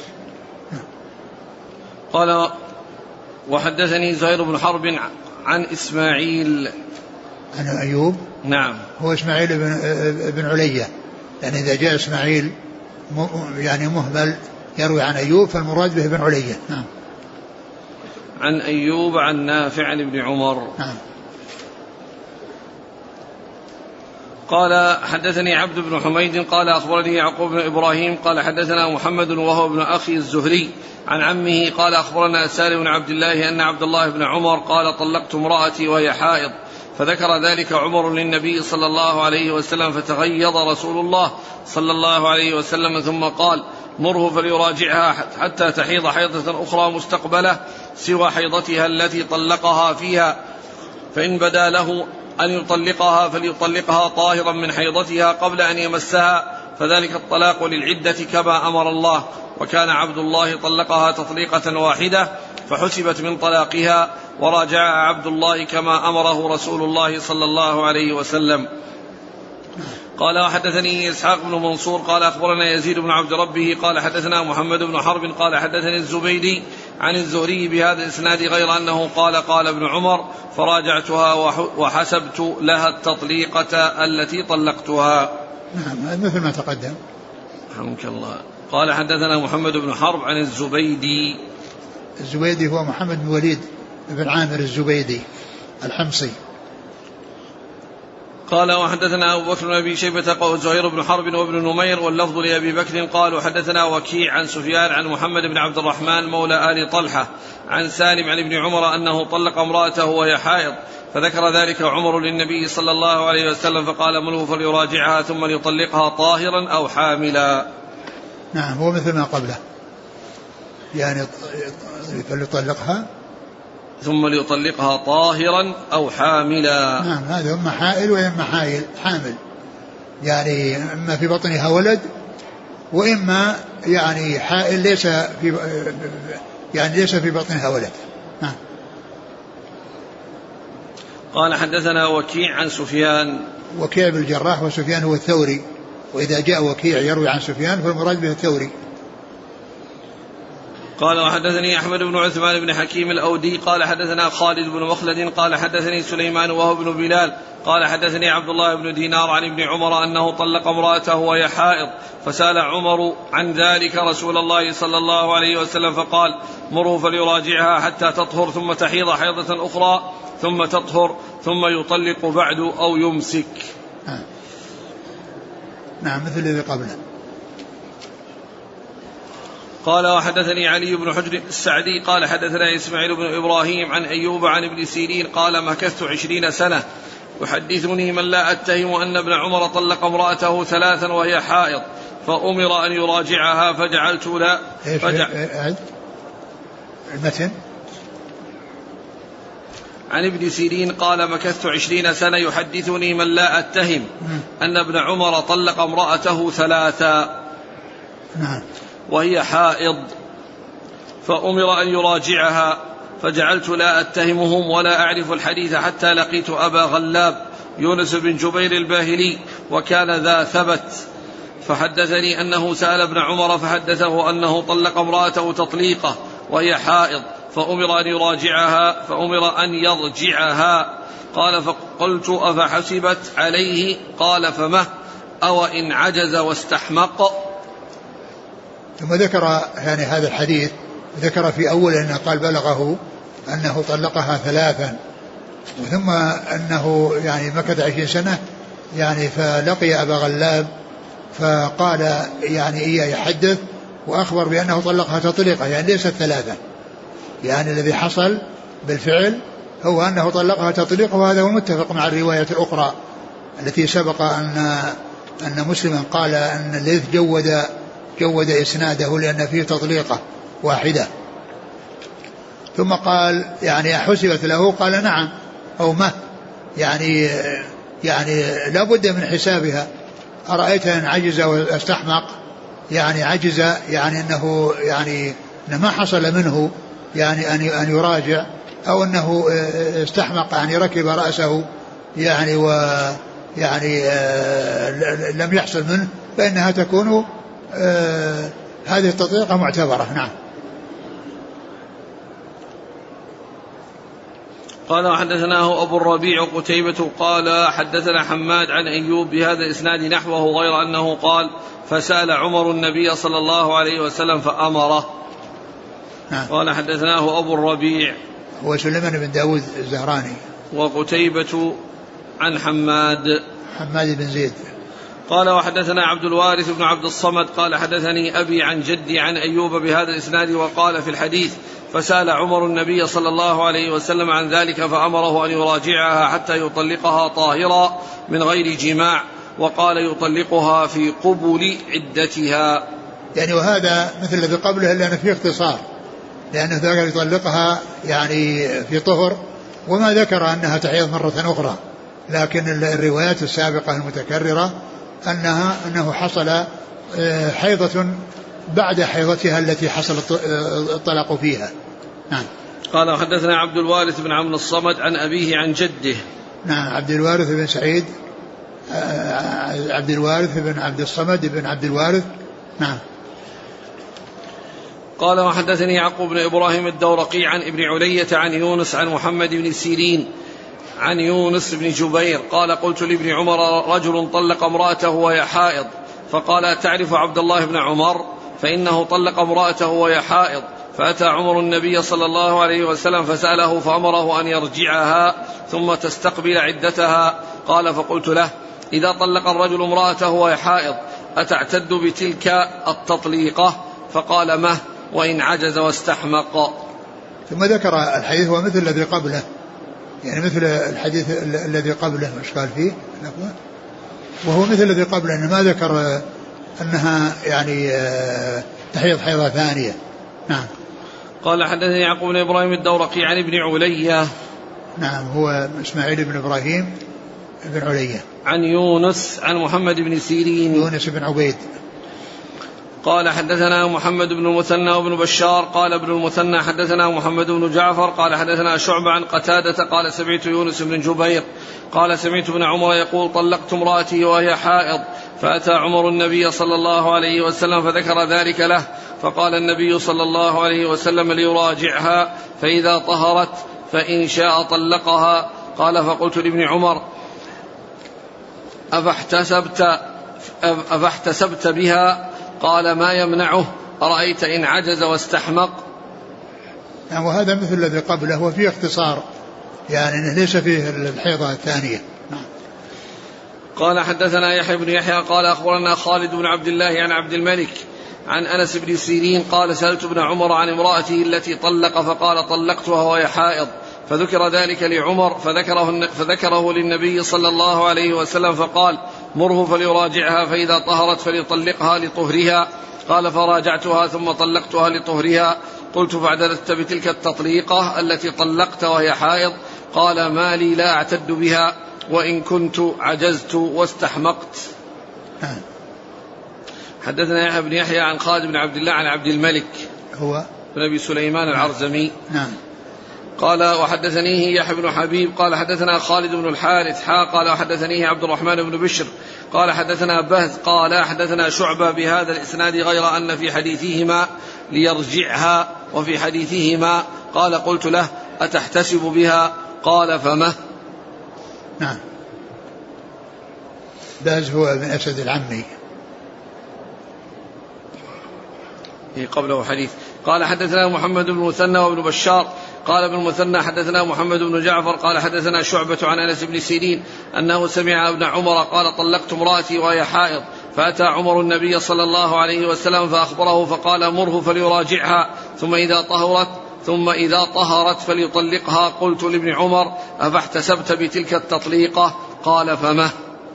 قال وحدثني زهير بن حرب عن إسماعيل عن أيوب. نعم. هو إسماعيل بن علية يعني إذا جاء إسماعيل يعني مهمل يروي عن أيوب فالمراد به بن علية. نعم. عن أيوب عن نافع عن ابن عمر. نعم. قال حدثني عبد بن حميد قال أخبرني يعقوب بن إبراهيم قال حدثنا محمد وهو ابن أخي الزهري عن عمه قال أخبرنا سالم بن عبد الله أن عبد الله بن عمر قال طلقت امرأتي وهي حائض فذكر ذلك عمر للنبي صلى الله عليه وسلم فتغيظ رسول الله صلى الله عليه وسلم ثم قال مره فليراجعها حتى تحيض حيضة أخرى مستقبلة سوى حيضتها التي طلقها فيها فإن بدا له أن يطلقها فليطلقها طاهرا من حيضتها قبل أن يمسها فذلك الطلاق للعدة كما أمر الله. وكان عبد الله طلقها تطليقة واحدة فحسبت من طلاقها وراجع عبد الله كما أمره رسول الله صلى الله عليه وسلم. قال وحدثني إسحاق بن منصور قال أخبرنا يزيد بن عبد ربه قال حدثنا محمد بن حرب قال حدثني الزبيدي عن الزهري بهذا الإسناد غير أنه قال قال ابن عمر فراجعتها وحسبت لها التطليقة التي طلقتها. نعم مثل ما تقدم. رحمك الله. قال حدثنا محمد بن حرب عن الزبيدي. الزبيدي هو محمد بن وليد بن عامر الزبيدي الحمصي. قال وحدثنا أبو بكر بن أبي شيبة زهير بن حرب وابن نمير واللفظ لأبي بكر قالوا حدثنا وكيع عن سفيان عن محمد بن عبد الرحمن مولى آل طلحة عن سالم عن ابن عمر أنه طلق امرأته وهي حائض فذكر ذلك عمر للنبي صلى الله عليه وسلم فقال مله فليراجعها ثم ليطلقها طاهرا أو حاملا. نعم هو مثل ما قبله يعني فليطلقها ثم ليطلقها طاهرا أو حاملا. نعم هذا إما حائل وإما حامل يعني إما في بطنها ولد وإما يعني حائل ليس في بطنها ولد. نعم. قال حدثنا وكيع عن سفيان. وكيع بن الجراح وسفيان هو الثوري وإذا جاء وكيع يروي عن سفيان فالمراد به الثوري. قال وحدثني أحمد بن عثمان بن حكيم الأودي قال حدثنا خالد بن مخلد قال حدثني سليمان وهو بن بلال قال حدثني عبد الله بن دينار عن ابن عمر أنه طلق امرأته وهي حائض فسأل عمر عن ذلك رسول الله صلى الله عليه وسلم فقال مره فليراجعها حتى تطهر ثم تحيض حيضة أخرى ثم تطهر ثم يطلق بعد أو يمسك. نعم مثل الذي قبله. قال وحدثني علي بن حجر السعدي قال حدثنا إسماعيل بن إبراهيم عن أيوب عن ابن سيرين قال مكثت 20 سنة يحدثني من لا أتهم أن ابن عمر طلق امرأته 3 وهي حائض فأمر أن يراجعها فجعلت لا المتن عن ابن سيرين قال مكثت 20 سنة يحدثني من لا أتهم أن ابن عمر طلق امرأته 3 وهي حائض فأمر أن يراجعها فجعلت لا أتهمهم ولا أعرف الحديث حتى لقيت أبا غلاب يونس بن جبير الباهلي وكان ذا ثبت فحدثني أنه سأل ابن عمر فحدثه أنه طلق امرأته تطليقة وهي حائض فأمر أن يراجعها فأمر أن يرجعها. قال فقلت أفحسبت عليه قال فمه أو إن عجز واستحمق. ثم ذكر يعني هذا الحديث ذكر في أول أنه قال بلغه أنه طلقها 3 ثم أنه يعني مكث 20 سنة يعني فلقي أبا غلاب فقال يعني إياه يحدث وأخبر بأنه طلقها تطليقة يعني ليست 3 يعني الذي حصل بالفعل هو أنه طلقها تطليقة وهذا هو متفق مع الرواية الأخرى التي سبق أن مسلما قال أن الليث جود إسناده لأن فيه تطليقة واحدة ثم قال يعني أحسبت له قال نعم أو ما يعني لا بد من حسابها أرأيت أن عجز واستحمق يعني عجز يعني أنه يعني ما حصل منه يعني أن يراجع أو أنه استحمق يعني ركب رأسه يعني ويعني لم يحصل منه فإنها تكون هذه التطبيقة معتبرة. نعم. قال وحدثناه أبو الربيع قتيبة قال حدثنا حماد عن أيوب بهذا الإسناد نحوه غير أنه قال فسأل عمر النبي صلى الله عليه وسلم فأمره. نعم. قال حدثناه أبو الربيع هو سليمان بن داود الزهراني وقتيبة عن حماد بن زيد. قال وحدثنا عبد الوارث بن عبد الصمد قال حدثني أبي عن جدي عن أيوب بهذا الإسناد وقال في الحديث فسأل عمر النبي صلى الله عليه وسلم عن ذلك فأمره أن يراجعها حتى يطلقها طاهرا من غير جماع وقال يطلقها في قبل عدتها. يعني وهذا مثل الذي قبله إلا أن فيه اختصار لأنه ذكر يطلقها يعني في طهر وما ذكر أنها تحيض مرة أخرى لكن الروايات السابقة المتكررة أنه حصل حيضة بعد حيضتها التي حصل الطلاق فيها. نعم. قال وحدثنا عبد الوارث بن عبد الصمد عن أبيه عن جده. نعم عبد الوارث بن سعيد عبد الوارث بن عبد الصمد بن عبد الوارث. نعم. قال وحدثني يعقوب بن إبراهيم الدورقي عن ابن علية عن يونس عن محمد بن سيرين عن يونس بن جبير قال قلت لابن عمر رجل طلق امرأته وهي حائض فقال تعرف عبد الله بن عمر فإنه طلق امرأته وهي حائض فأتى عمر النبي صلى الله عليه وسلم فسأله فأمره أن يرجعها ثم تستقبل عدتها. قال فقلت له إذا طلق الرجل امرأته وهي حائض أتعتد بتلك التطليقة؟ فقال مه وإن عجز واستحمق. ثم ذكر الحديث هو مثل الذي قبله، يعني مثل الحديث الذي قبله مش قال فيه، وهو مثل الذي قبله أنه ما ذكر أنها يعني تحيض حيضة ثانية. نعم. قال حدثني يعقوب بن إبراهيم الدورقي عن ابن علية. نعم هو إسماعيل بن إبراهيم بن علية. عن يونس عن محمد بن سيرين. يونس بن عبيد. قال حدثنا محمد بن المثنى وابن بشار قال ابن المثنى حدثنا محمد بن جعفر قال حدثنا شعبة عن قتادة قال سمعت يونس بن جبير قال سمعت ابن عمر يقول طلقت امرأتي وهي حائض فأتى عمر النبي صلى الله عليه وسلم فذكر ذلك له فقال النبي صلى الله عليه وسلم ليراجعها فإذا طهرت فإن شاء طلقها. قال فقلت لابن عمر أفاحتسبت بها؟ قال ما يمنعه أرأيت إن عجز واستحمق. يعني وهذا مثل الذي قبله وفيه اختصار، يعني ليس فيه الحيضة الثانية. قال حدثنا يحيى بن يحيى قال أخبرنا خالد بن عبد الله عن عبد الملك عن أنس بن سيرين قال سألت ابن عمر عن امرأته التي طلق فقال طلقتها وهي حائض فذكر ذلك لعمر فذكره للنبي صلى الله عليه وسلم فقال مره فليراجعها فإذا طهرت فليطلقها لطهرها. قال فراجعتها ثم طلقتها لطهرها. قلت فاعتدت بتلك التطليقة التي طلقت وهي حائض؟ قال ما لي لا أعتد بها وإن كنت عجزت واستحمقت. حدثنا يحيى بن يحيى عن خالد بن عبد الله عن عبد الملك هو بن أبي سليمان العرزمي. نعم. قال وحدثنيه يحيى بن حبيب قال حدثنا خالد بن الحارث قال وحدثنيه عبد الرحمن بن بشر قال حدثنا بهز قال حدثنا شعبة بهذا الإسناد غير أن في حديثهما ليرجعها وفي حديثهما قال قلت له أتحتسب بها؟ قال فما. نعم. بهز هو ابن أسد العمي قبله حديث. قال حدثنا محمد بن المثنى وابن بشار قال ابن المثنى حدثنا محمد بن جعفر قال حدثنا شعبة عن أنس بن سيرين أنه سمع ابن عمر قال طلقت امرأتي وهي حائض فأتى عمر النبي صلى الله عليه وسلم فأخبره فقال مره فليراجعها ثم إذا طهرت فليطلقها. قلت لابن عمر أفاحتسبت بتلك التطليقة؟ قال فما.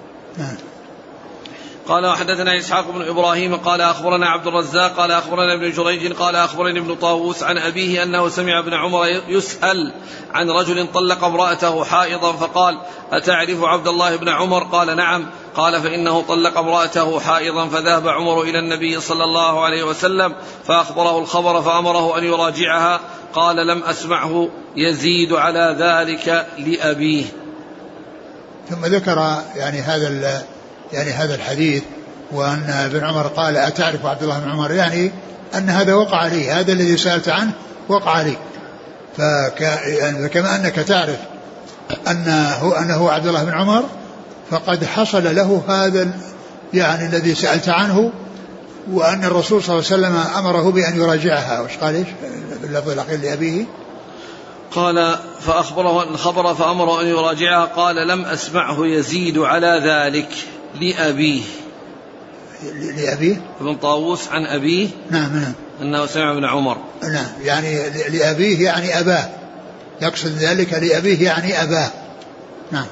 قال وحدثنا إسحاق بن إبراهيم قال أخبرنا عبد الرزاق قال أخبرنا ابن جريج قال أخبرني ابن طاووس عن أبيه أنه سمع ابن عمر يسأل عن رجل طلق امرأته حائضا فقال أتعرف عبد الله بن عمر؟ قال نعم. قال فإنه طلق امرأته حائضا فذهب عمر إلى النبي صلى الله عليه وسلم فأخبره الخبر فأمره أن يراجعها. قال لم أسمعه يزيد على ذلك لأبيه. ثم ذكر يعني هذا الحديث وأن ابن عمر قال أتعرف عبد الله بن عمر، يعني أن هذا وقع لي، هذا الذي سألت عنه وقع لي. فكما أنك تعرف أنه عبد الله بن عمر فقد حصل له هذا يعني الذي سألت عنه، وأن الرسول صلى الله عليه وسلم أمره بأن يراجعها. وش قال إيش باللفظ الأخير لأبيه؟ قال فأخبره الخبر فأمره أن يراجعها. قال لم أسمعه يزيد على ذلك لأبيه ابن طاووس عن أبيه. نعم أنه سمع ابن عمر. نعم يعني لأبيه يعني أباه، يقصد ذلك لأبيه يعني أباه. نعم.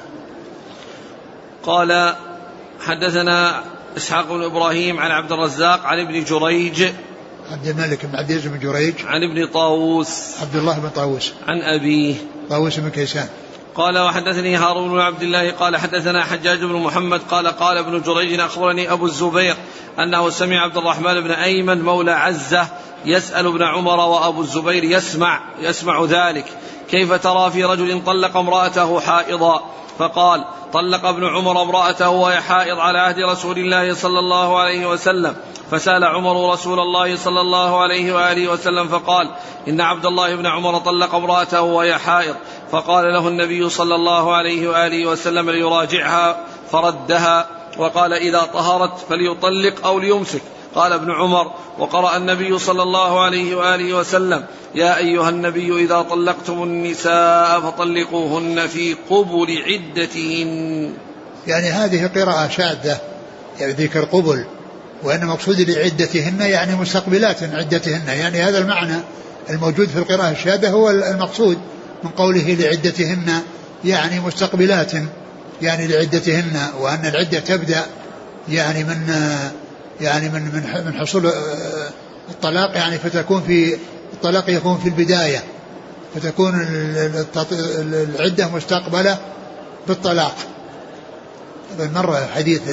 قال حدثنا إسحاق بن إبراهيم عن عبد الرزاق عن ابن جريج عبد الملك بن عبد العزيز بن جريج عن ابن طاووس عبد الله بن طاووس عن أبيه طاووس بن كيسان. قال وحدثني هارون بن عبد الله قال حدثنا حجاج بن محمد قال ابن جريج أخبرني أبو الزبير أنه سمع عبد الرحمن بن أيمن مولى عزة يسأل ابن عمر وأبو الزبير يسمع ذلك كيف ترى في رجل طلق امرأته حائضا؟ فقال: طلق ابن عمر امرأته وهي حائض على عهد رسول الله صلى الله عليه وسلم. فسأل عمر رسول الله صلى الله عليه وآله وسلم فقال: إن عبد الله بن عمر طلق امرأته وهي حائض. فقال له النبي صلى الله عليه وآله وسلم ليراجعها فردها، وقال: إذا طهرت فليطلق أو ليمسك. قال ابن عمر: وقرأ النبي صلى الله عليه وآله وسلم: يا أيها النبي إذا طلقتم النساء فطلقوهن في قبل عدتهن. يعني هذه قراءة شاذة، يعني ذكر قبل، وأن مقصود لعدتهن يعني مستقبلات عدتهن، يعني هذا المعنى الموجود في القراءة الشاذة هو المقصود من قوله لعدتهن، يعني مستقبلات يعني لعدتهن، وأن العدة تبدأ يعني من حصول الطلاق، يعني فتكون في الطلاق يكون في البداية، فتكون العدة مستقبلة بالطلاق. مرة الحديث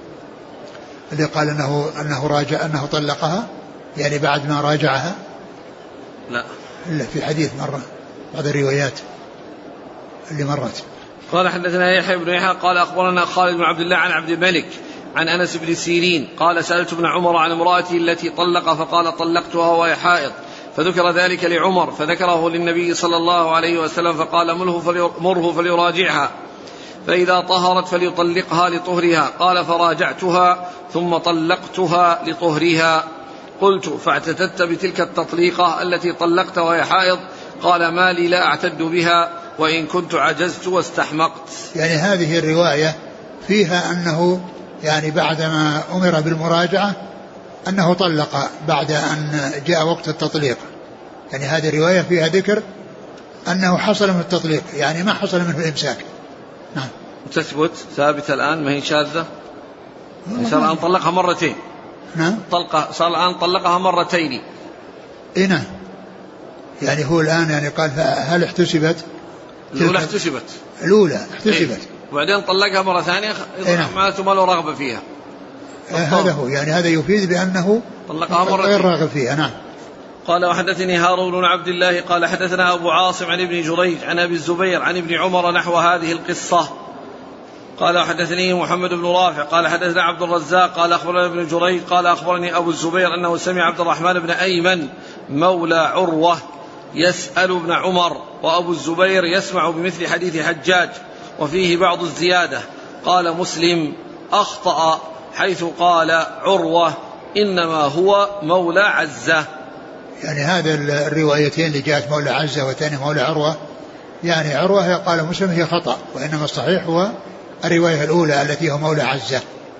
اللي قال أنه طلقها يعني بعد ما راجعها، لا في حديث مرة بعض الروايات اللي مرت. قال: حدثنا يحيى بن يحيى قال أخبرنا خالد بن عبد الله عن عبد الملك عن أنس بن سيرين قال: سألت ابن عمر عن امرأته التي طلق فقال: طلقتها وهي حائض. فذكر ذلك لعمر فذكره للنبي صلى الله عليه وسلم فقال: مره فليراجعها، فإذا طهرت فليطلقها لطهرها. قال: فراجعتها ثم طلقتها لطهرها. قلت: فاعتدت بتلك التطليقة التي طلقت وهي حائض؟ قال: ما لي لا أعتد بها وإن كنت عجزت واستحمقت. يعني هذه الرواية فيها أنه يعني بعدما أمر بالمراجعة أنه طلق بعد أن جاء وقت التطليق، يعني هذه الرواية فيها ذكر أنه حصل من التطليق، يعني ما حصل منه الإمساك. نعم. تثبت ثابتة الآن، ما هي شاذة. صار الآن طلقها مرتين. نعم. صار الآن طلقها مرتين. إيه نعم. يعني هو الآن يعني قال هل احتسبت؟ الأولى احتسبت. الأولى احتسبت. إيه؟ وبعدين طلقها مرة ثانية معناته ما له رغبة فيها. هذا هو، يعني هذا يفيد بأنه طلقها مرة غير راغب فيها. نعم. قال: وحدثني هارون بن عبد الله قال: حدثنا أبو عاصم عن ابن جريج عن أبي الزبير عن ابن عمر نحو هذه القصة. قال: وحدثني محمد بن رافع قال: حدثنا عبد الرزاق قال: أخبرنا ابن جريج قال: أخبرني أبو الزبير أنه سمع عبد الرحمن بن أيمن مولى عروة يسأل ابن عمر، وأبو الزبير يسمع بمثل حديث حجاج وفيه بعض الزيادة. قال مسلم: أخطأ حيث قال عروة إنما هو مولى عزة. يعني هذا الروايتين اللي جاءت مولى عزة وثاني مولى عروة، يعني عروة قال مسلم هي خطأ، وإنما الصحيح هو الرواية الأولى التي هو مولى عزة.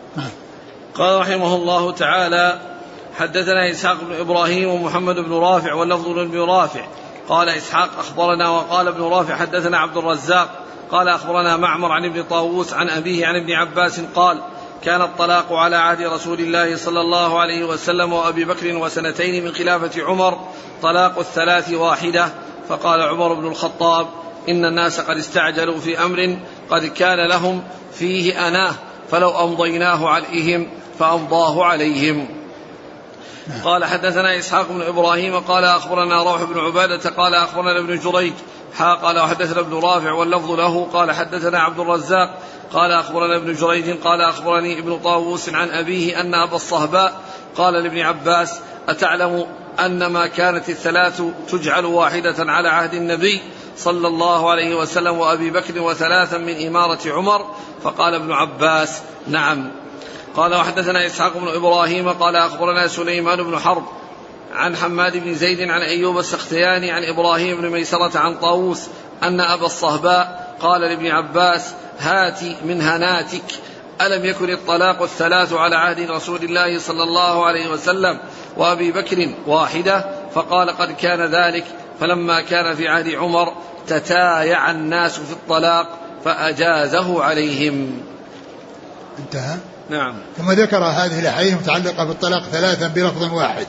قال رحمه الله تعالى: حدثنا إسحاق بن إبراهيم ومحمد بن رافع واللفظ بن رافع. قال إسحاق: أخبرنا. وقال ابن رافع: حدثنا عبد الرزاق قال: أخبرنا معمر عن ابن طاووس عن أبيه عن ابن عباس قال: كان الطلاق على عهد رسول الله صلى الله عليه وسلم وأبي بكر وسنتين من خلافة عمر طلاق الثلاث واحدة. فقال عمر بن الخطاب: إن الناس قد استعجلوا في أمر قد كان لهم فيه أناه، فلو أمضيناه عليهم فأمضاه عليهم. قال: حدثنا إسحاق بن إبراهيم قال: أخبرنا روح بن عبادة قال: أخبرنا ابن جريج قال: وحدثنا ابن رافع واللفظ له قال: حدثنا عبد الرزاق قال: أخبرنا ابن جريج قال: أخبرني ابن طاووس عن أبيه أن أبا الصهباء قال لابن عباس: أتعلم أن ما كانت الثلاث تجعل واحدة على عهد النبي صلى الله عليه وسلم وأبي بكر وثلاثا من إمارة عمر؟ فقال ابن عباس: نعم. قال: وحدثنا إسحاق بن إبراهيم قال: أخبرنا سليمان بن حرب عن حماد بن زيد عن أيوب السختياني عن إبراهيم بن ميسرة عن طاووس أن أبا الصهباء قال لابن عباس: هات من هناتك، ألم يكن الطلاق الثلاث على عهد رسول الله صلى الله عليه وسلم وأبي بكر واحدة؟ فقال: قد كان ذلك، فلما كان في عهد عمر تتايع الناس في الطلاق فأجازه عليهم. انتهى. نعم. ثم ذكر هذه الأحاديث المتعلقة بالطلاق ثلاثا بلفظ واحد،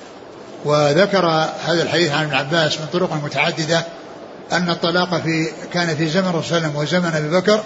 وذكر هذا الحديث عن ابن عباس من طرق متعددة أن الطلاق كان في زمن الرسول صلى الله عليه وسلم وزمن أبي بكر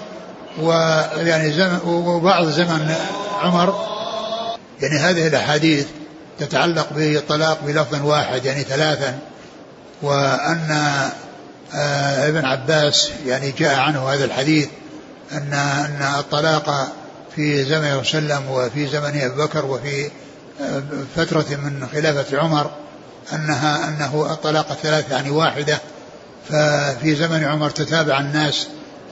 ويعني وبعض زمن عمر. يعني هذه الأحاديث تتعلق بالطلاق بلفظ واحد يعني ثلاثا، وأن ابن عباس يعني جاء عنه هذا الحديث أن الطلاق في زمن الرسول صلى الله عليه وسلم وفي زمن أبي بكر وفي فترة من خلافة عمر أنه الطلاق الثلاث يعني واحدة. ففي زمن عمر تتابع الناس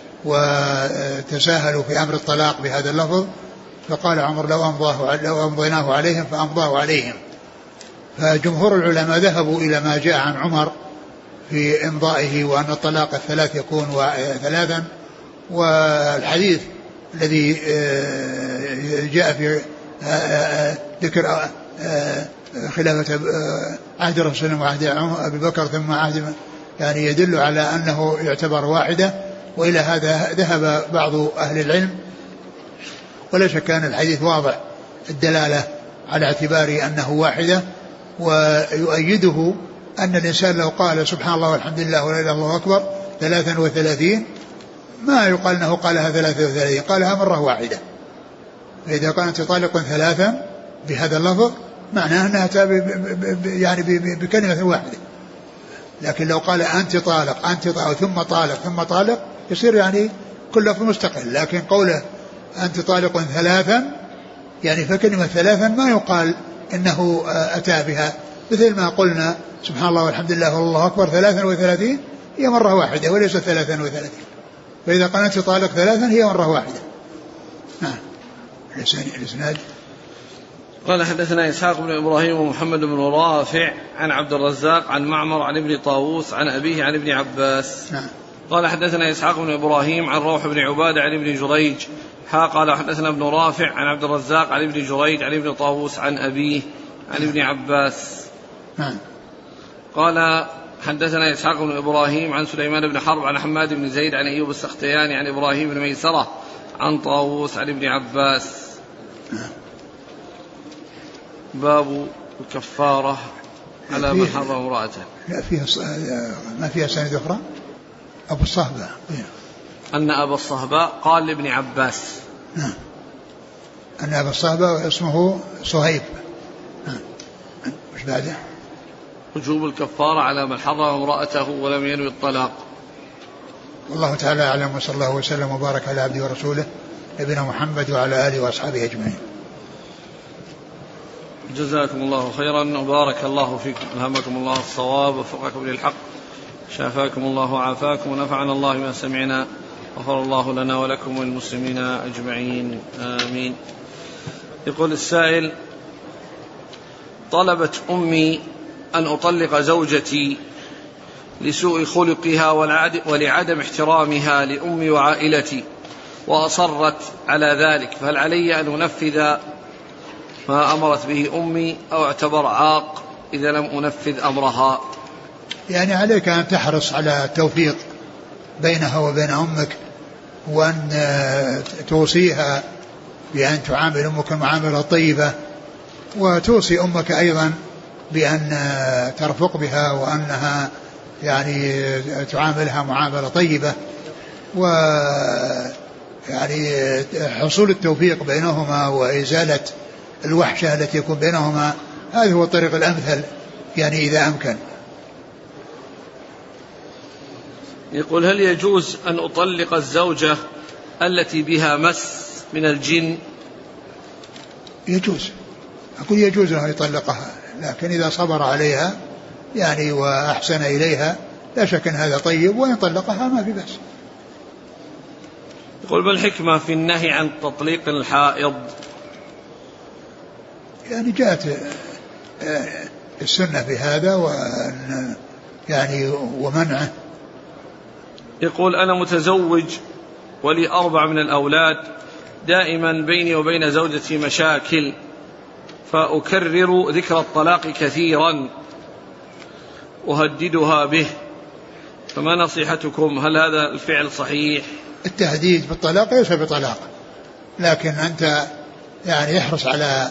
وتساهلوا في أمر الطلاق بهذا اللفظ، فقال عمر لو أمضيناه عليهم فأمضاه عليهم. فجمهور العلماء ذهبوا إلى ما جاء عن عمر في إمضائه وأن الطلاق الثلاث يكون ثلاثا، والحديث الذي جاء في ذكر خلافة عهد الرسول وعهد أبي بكر ثم عهد يعني يدل على أنه يعتبر واحدة. وإلى هذا ذهب بعض أهل العلم، ولا شك أن الحديث واضح الدلالة على اعتبار أنه واحدة. ويؤيده أن الإنسان لو قال سبحان الله والحمد لله ولا إله إلا الله أكبر 33 ما يقال أنه قالها 33، قالها مرة واحدة. فإذا كانت طالق ثلاثا بهذا اللفظ معناه أنها يعني بكلمة واحدة. لكن لو قال أنت طالق أنت طالق ثم طالق ثم طالق يصير يعني كل لفظ مستقل. لكن قوله أنت طالق ثلاثا يعني فكلمة ثلاثا ما يقال إنه أتى بها، مثل ما قلنا سبحان الله والحمد لله والله أكبر 33 هي مرة واحدة وليست 33. فإذا قالت طالق ثلاثا هي مرة واحدة. نعم. الإسناد قال حدثنا إسحاق بن إبراهيم ومحمد بن رافع عن عبد الرزاق عن معمر عن ابن طاووس عن أبيه عن ابن عباس. نعم. قال حدثنا إسحاق بن إبراهيم عن روح بن عبادة عن ابن جريج قال حدثنا ابن رافع عن عبد الرزاق عن ابن جريج عن ابن طاووس عن أبيه عن ابن عباس. نعم. قال حدثنا إسحاق بن إبراهيم عن سليمان بن حرب عن حماد بن زيد عن أيوب السختياني عن إبراهيم بن ميسرة عن طاووس عن ابن عباس. باب الكفارة على من حرم امرأته. لا فيها ما فيها سند أخرى. أبو الصهباء أن أبا الصهباء قال لابن عباس. نعم. أن أبا الصهباء اسمه صهيب. مش بعده. وجوب الكفارة على من حرم امرأته ولم ينوي الطلاق. والله تعالى أعلم، وصلى الله وسلم وبارك على عبده ورسوله نبينا محمد وعلى آله وأصحابه أجمعين. جزاكم الله خيرا وبارك الله فيكم، ألهمكم الله الصواب ووفقكم للحق، شافاكم الله وعافاكم ونفعنا الله ما سمعنا، غفر الله لنا ولكم والمسلمين أجمعين آمين. يقول السائل: طلبت أمي أن أطلق زوجتي لسوء خلقها ولعدم احترامها لأمي وعائلتي، وأصرت على ذلك، فهل علي أن أنفذ ما أمرت به أمي أو اعتبر عاق إذا لم أنفذ أمرها؟ يعني عليك أن تحرص على التوفيق بينها وبين أمك، وأن توصيها بأن تعامل أمك معاملة طيبة، وتوصي أمك أيضا بأن ترفق بها وأنها يعني تعاملها معاملة طيبة، ويعني حصول التوفيق بينهما وإزالة الوحشة التي يكون بينهما، هذا هو الطريق الأمثل يعني إذا أمكن. يقول: هل يجوز أن أطلق الزوجة التي بها مس من الجن؟ يجوز، أقول يجوز أن يطلقها، لكن إذا صبر عليها يعني وأحسن إليها لا شك أن هذا طيب، وإن طلقها ما في بأس. يقول: ما الحكمة في النهي عن تطليق الحائض؟ يعني جاءت السنة في هذا يعني ومنعه. يقول: أنا متزوج ولي 4 من الأولاد، دائما بيني وبين زوجتي مشاكل، فأكرر ذكر الطلاق كثيرا أهددها به، فما نصيحتكم؟ هل هذا الفعل صحيح؟ التهديد بالطلاق ليس بطلاق، لكن أنت يعني يحرص على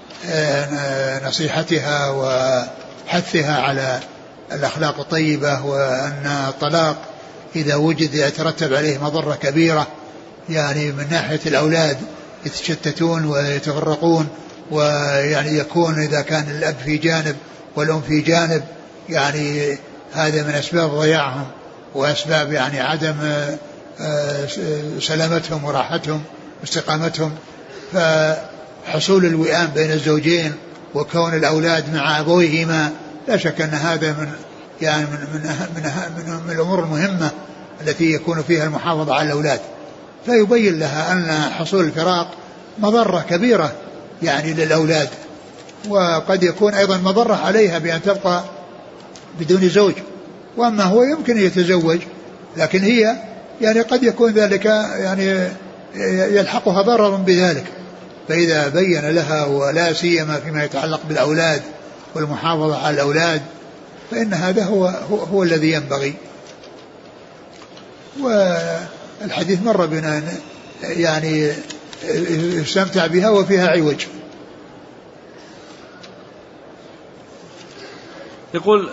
نصيحتها وحثها على الأخلاق الطيبة، وأن الطلاق إذا وجد يترتب عليه مضرة كبيرة، يعني من ناحية الأولاد يتشتتون ويتفرقون، ويعني يكون إذا كان الأب في جانب والأم في جانب، يعني هذا من أسباب ضياعهم وأسباب يعني عدم سلامتهم وراحتهم واستقامتهم. فحصول الوئام بين الزوجين وكون الأولاد مع أبويهما لا شك أن هذا من الأمور المهمة التي يكون فيها المحافظة على الأولاد. فيبين لها أن حصول الفراق مضرة كبيرة يعني للأولاد، وقد يكون أيضا مضرة عليها بأن تبقى بدون زوج. وأما هو يمكن يتزوج، لكن هي يعني قد يكون ذلك يعني يلحقها ضرر بذلك. فإذا بين لها ولا سيما فيما يتعلق بالأولاد والمحافظة على الأولاد فإن هذا هو الذي ينبغي. والحديث مر بنا يعني يستمتع بها وفيها عوج. يقول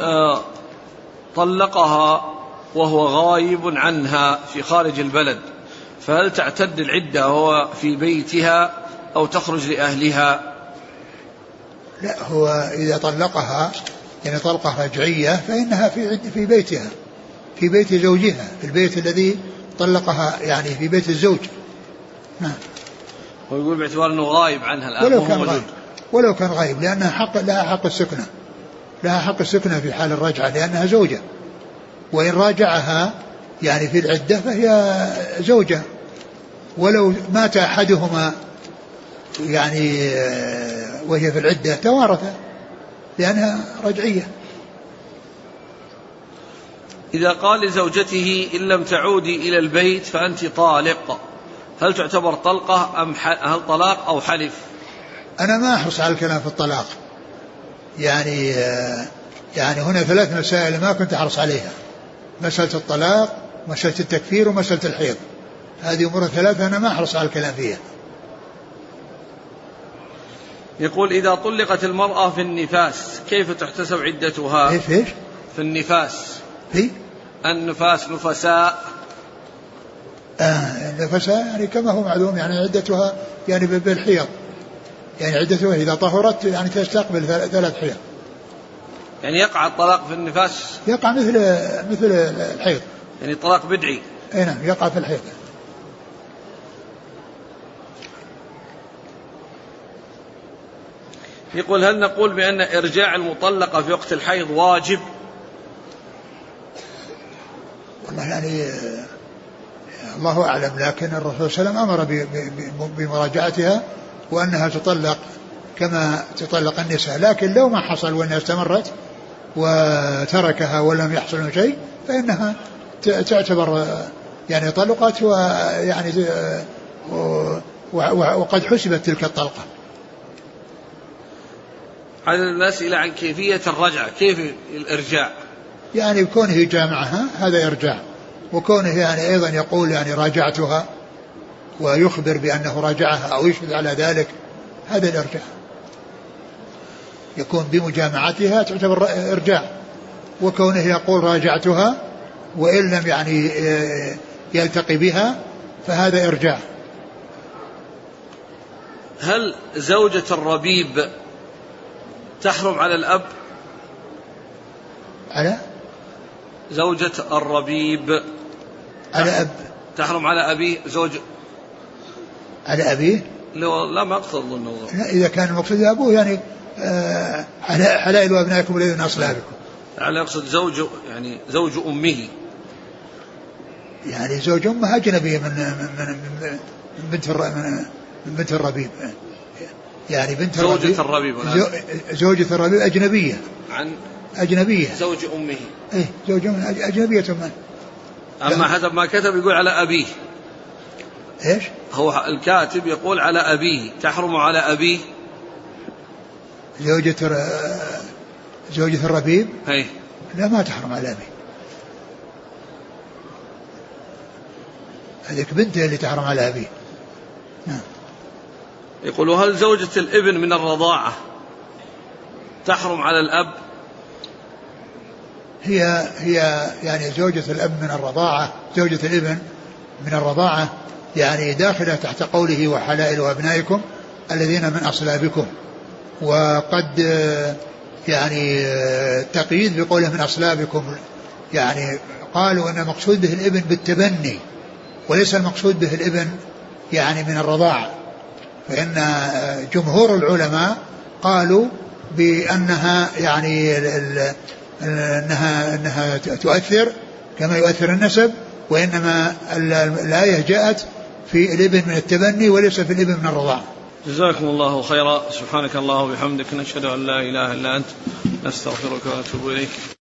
طلقها وهو غايب عنها في خارج البلد، فهل تعتد العدة وهو في بيتها أو تخرج لأهلها؟ لا، هو إذا طلقها يعني طلقة رجعية فإنها في بيتها، في بيت زوجها، في البيت الذي طلقها يعني في بيت الزوج. نعم. ويقول باعتبار أنه غايب عنها الآن ولو كان غايب لأنها لها حق السكنة، لها حق السكنة في حال الرجعة لأنها زوجة. وإن راجعها يعني في العدة فهي زوجة، ولو مات أحدهما يعني وهي في العدة توارث لأنها رجعية. إذا قال لزوجته إن لم تعودي إلى البيت فأنت طالق، هل تعتبر طلقة أم هل طلاق أو حلف؟ أنا ما أحرص على الكلام في الطلاق، يعني هنا 3 مسائل ما كنت أحرص عليها: مسألة الطلاق، مسألة التكفير، ومسألة الحيض. هذه أمور 3 أنا ما أحرص على الكلام فيها. يقول إذا طلقت المرأة في النفاس كيف تحتسب عدتها؟ إيش؟ في النفاس، في النفاس نفساء. النفساء يعني كما هو معلوم يعني عدتها يعني بالحيض، يعني عدتها إذا طهرت يعني تستقبل 3 حيض. يعني يقع الطلاق في النفاس؟ يقع مثل الحيض، يعني طلاق بدعي. اي نعم، يقع في الحيض. يقول هل نقول بأن إرجاع المطلقة في وقت الحيض واجب؟ والله يعني الله أعلم، لكن الرسول صلى الله عليه وسلم أمر بمراجعتها وأنها تطلق كما تطلق النساء. لكن لو ما حصل وأنها استمرت وتركها ولم يحصل شيء فإنها تعتبر يعني طلقت، ويعني وقد حسبت تلك الطلقة. هذه الأسئلة عن كيفية الرجعة، كيف الإرجاع؟ يعني كونه جامعها هذا إرجاع، وكونه يعني أيضا يقول يعني راجعتها ويخبر بأنه راجعها أو يشهد على ذلك، هذا الإرجاع يكون بمجامعتها تعتبر إرجاع، وكونه يقول راجعتها وإن لم يعني يلتقي بها فهذا إرجاع. هل زوجة الربيب تحرم على الأب؟ على زوجة الربيب على أب تحرم على أبيه، زوج على أبيه؟ لا ما أقصد أنه إذا كان المقصود أبوه يعني حلائل أبنائكم الذين أصلابكم، على أقصد زوج يعني زوج أمه، يعني زوج أمه أجنبية من بنت الربيب، يعني بنت زوجة الربيب زوجة الربيب أجنبية عن أجنبية زوج أمه. إيه زوج أمه أجنبية من. أما حسب ما كتب يقول على أبيه. إيش؟ هو الكاتب يقول على أبيه، تحرم على أبيه زوجة الربيب؟ هي. لا ما تحرم على أبيه، هذيك بنته اللي تحرم على أبيه. نعم. يقول هل زوجة الابن من الرضاعة تحرم على الأب؟ هي يعني زوجة الأب من الرضاعة، زوجة الابن من الرضاعة يعني داخلة تحت قوله وحلائل أبنائكم الذين من أصلابكم. وقد يعني تقييد بقوله من أصلابكم، يعني قالوا أن مقصود به الابن بالتبني، وليس المقصود به الابن يعني من الرضاع. فإن جمهور العلماء قالوا بأنها يعني أنها تؤثر كما يؤثر النسب، وإنما الآية جاءت في الابن من التبني وليس في الابن من الرضاع. جزاكم الله خيرا. سبحانك الله وبحمدك، نشهد أن لا إله إلا أنت، نستغفرك ونتوب إليك.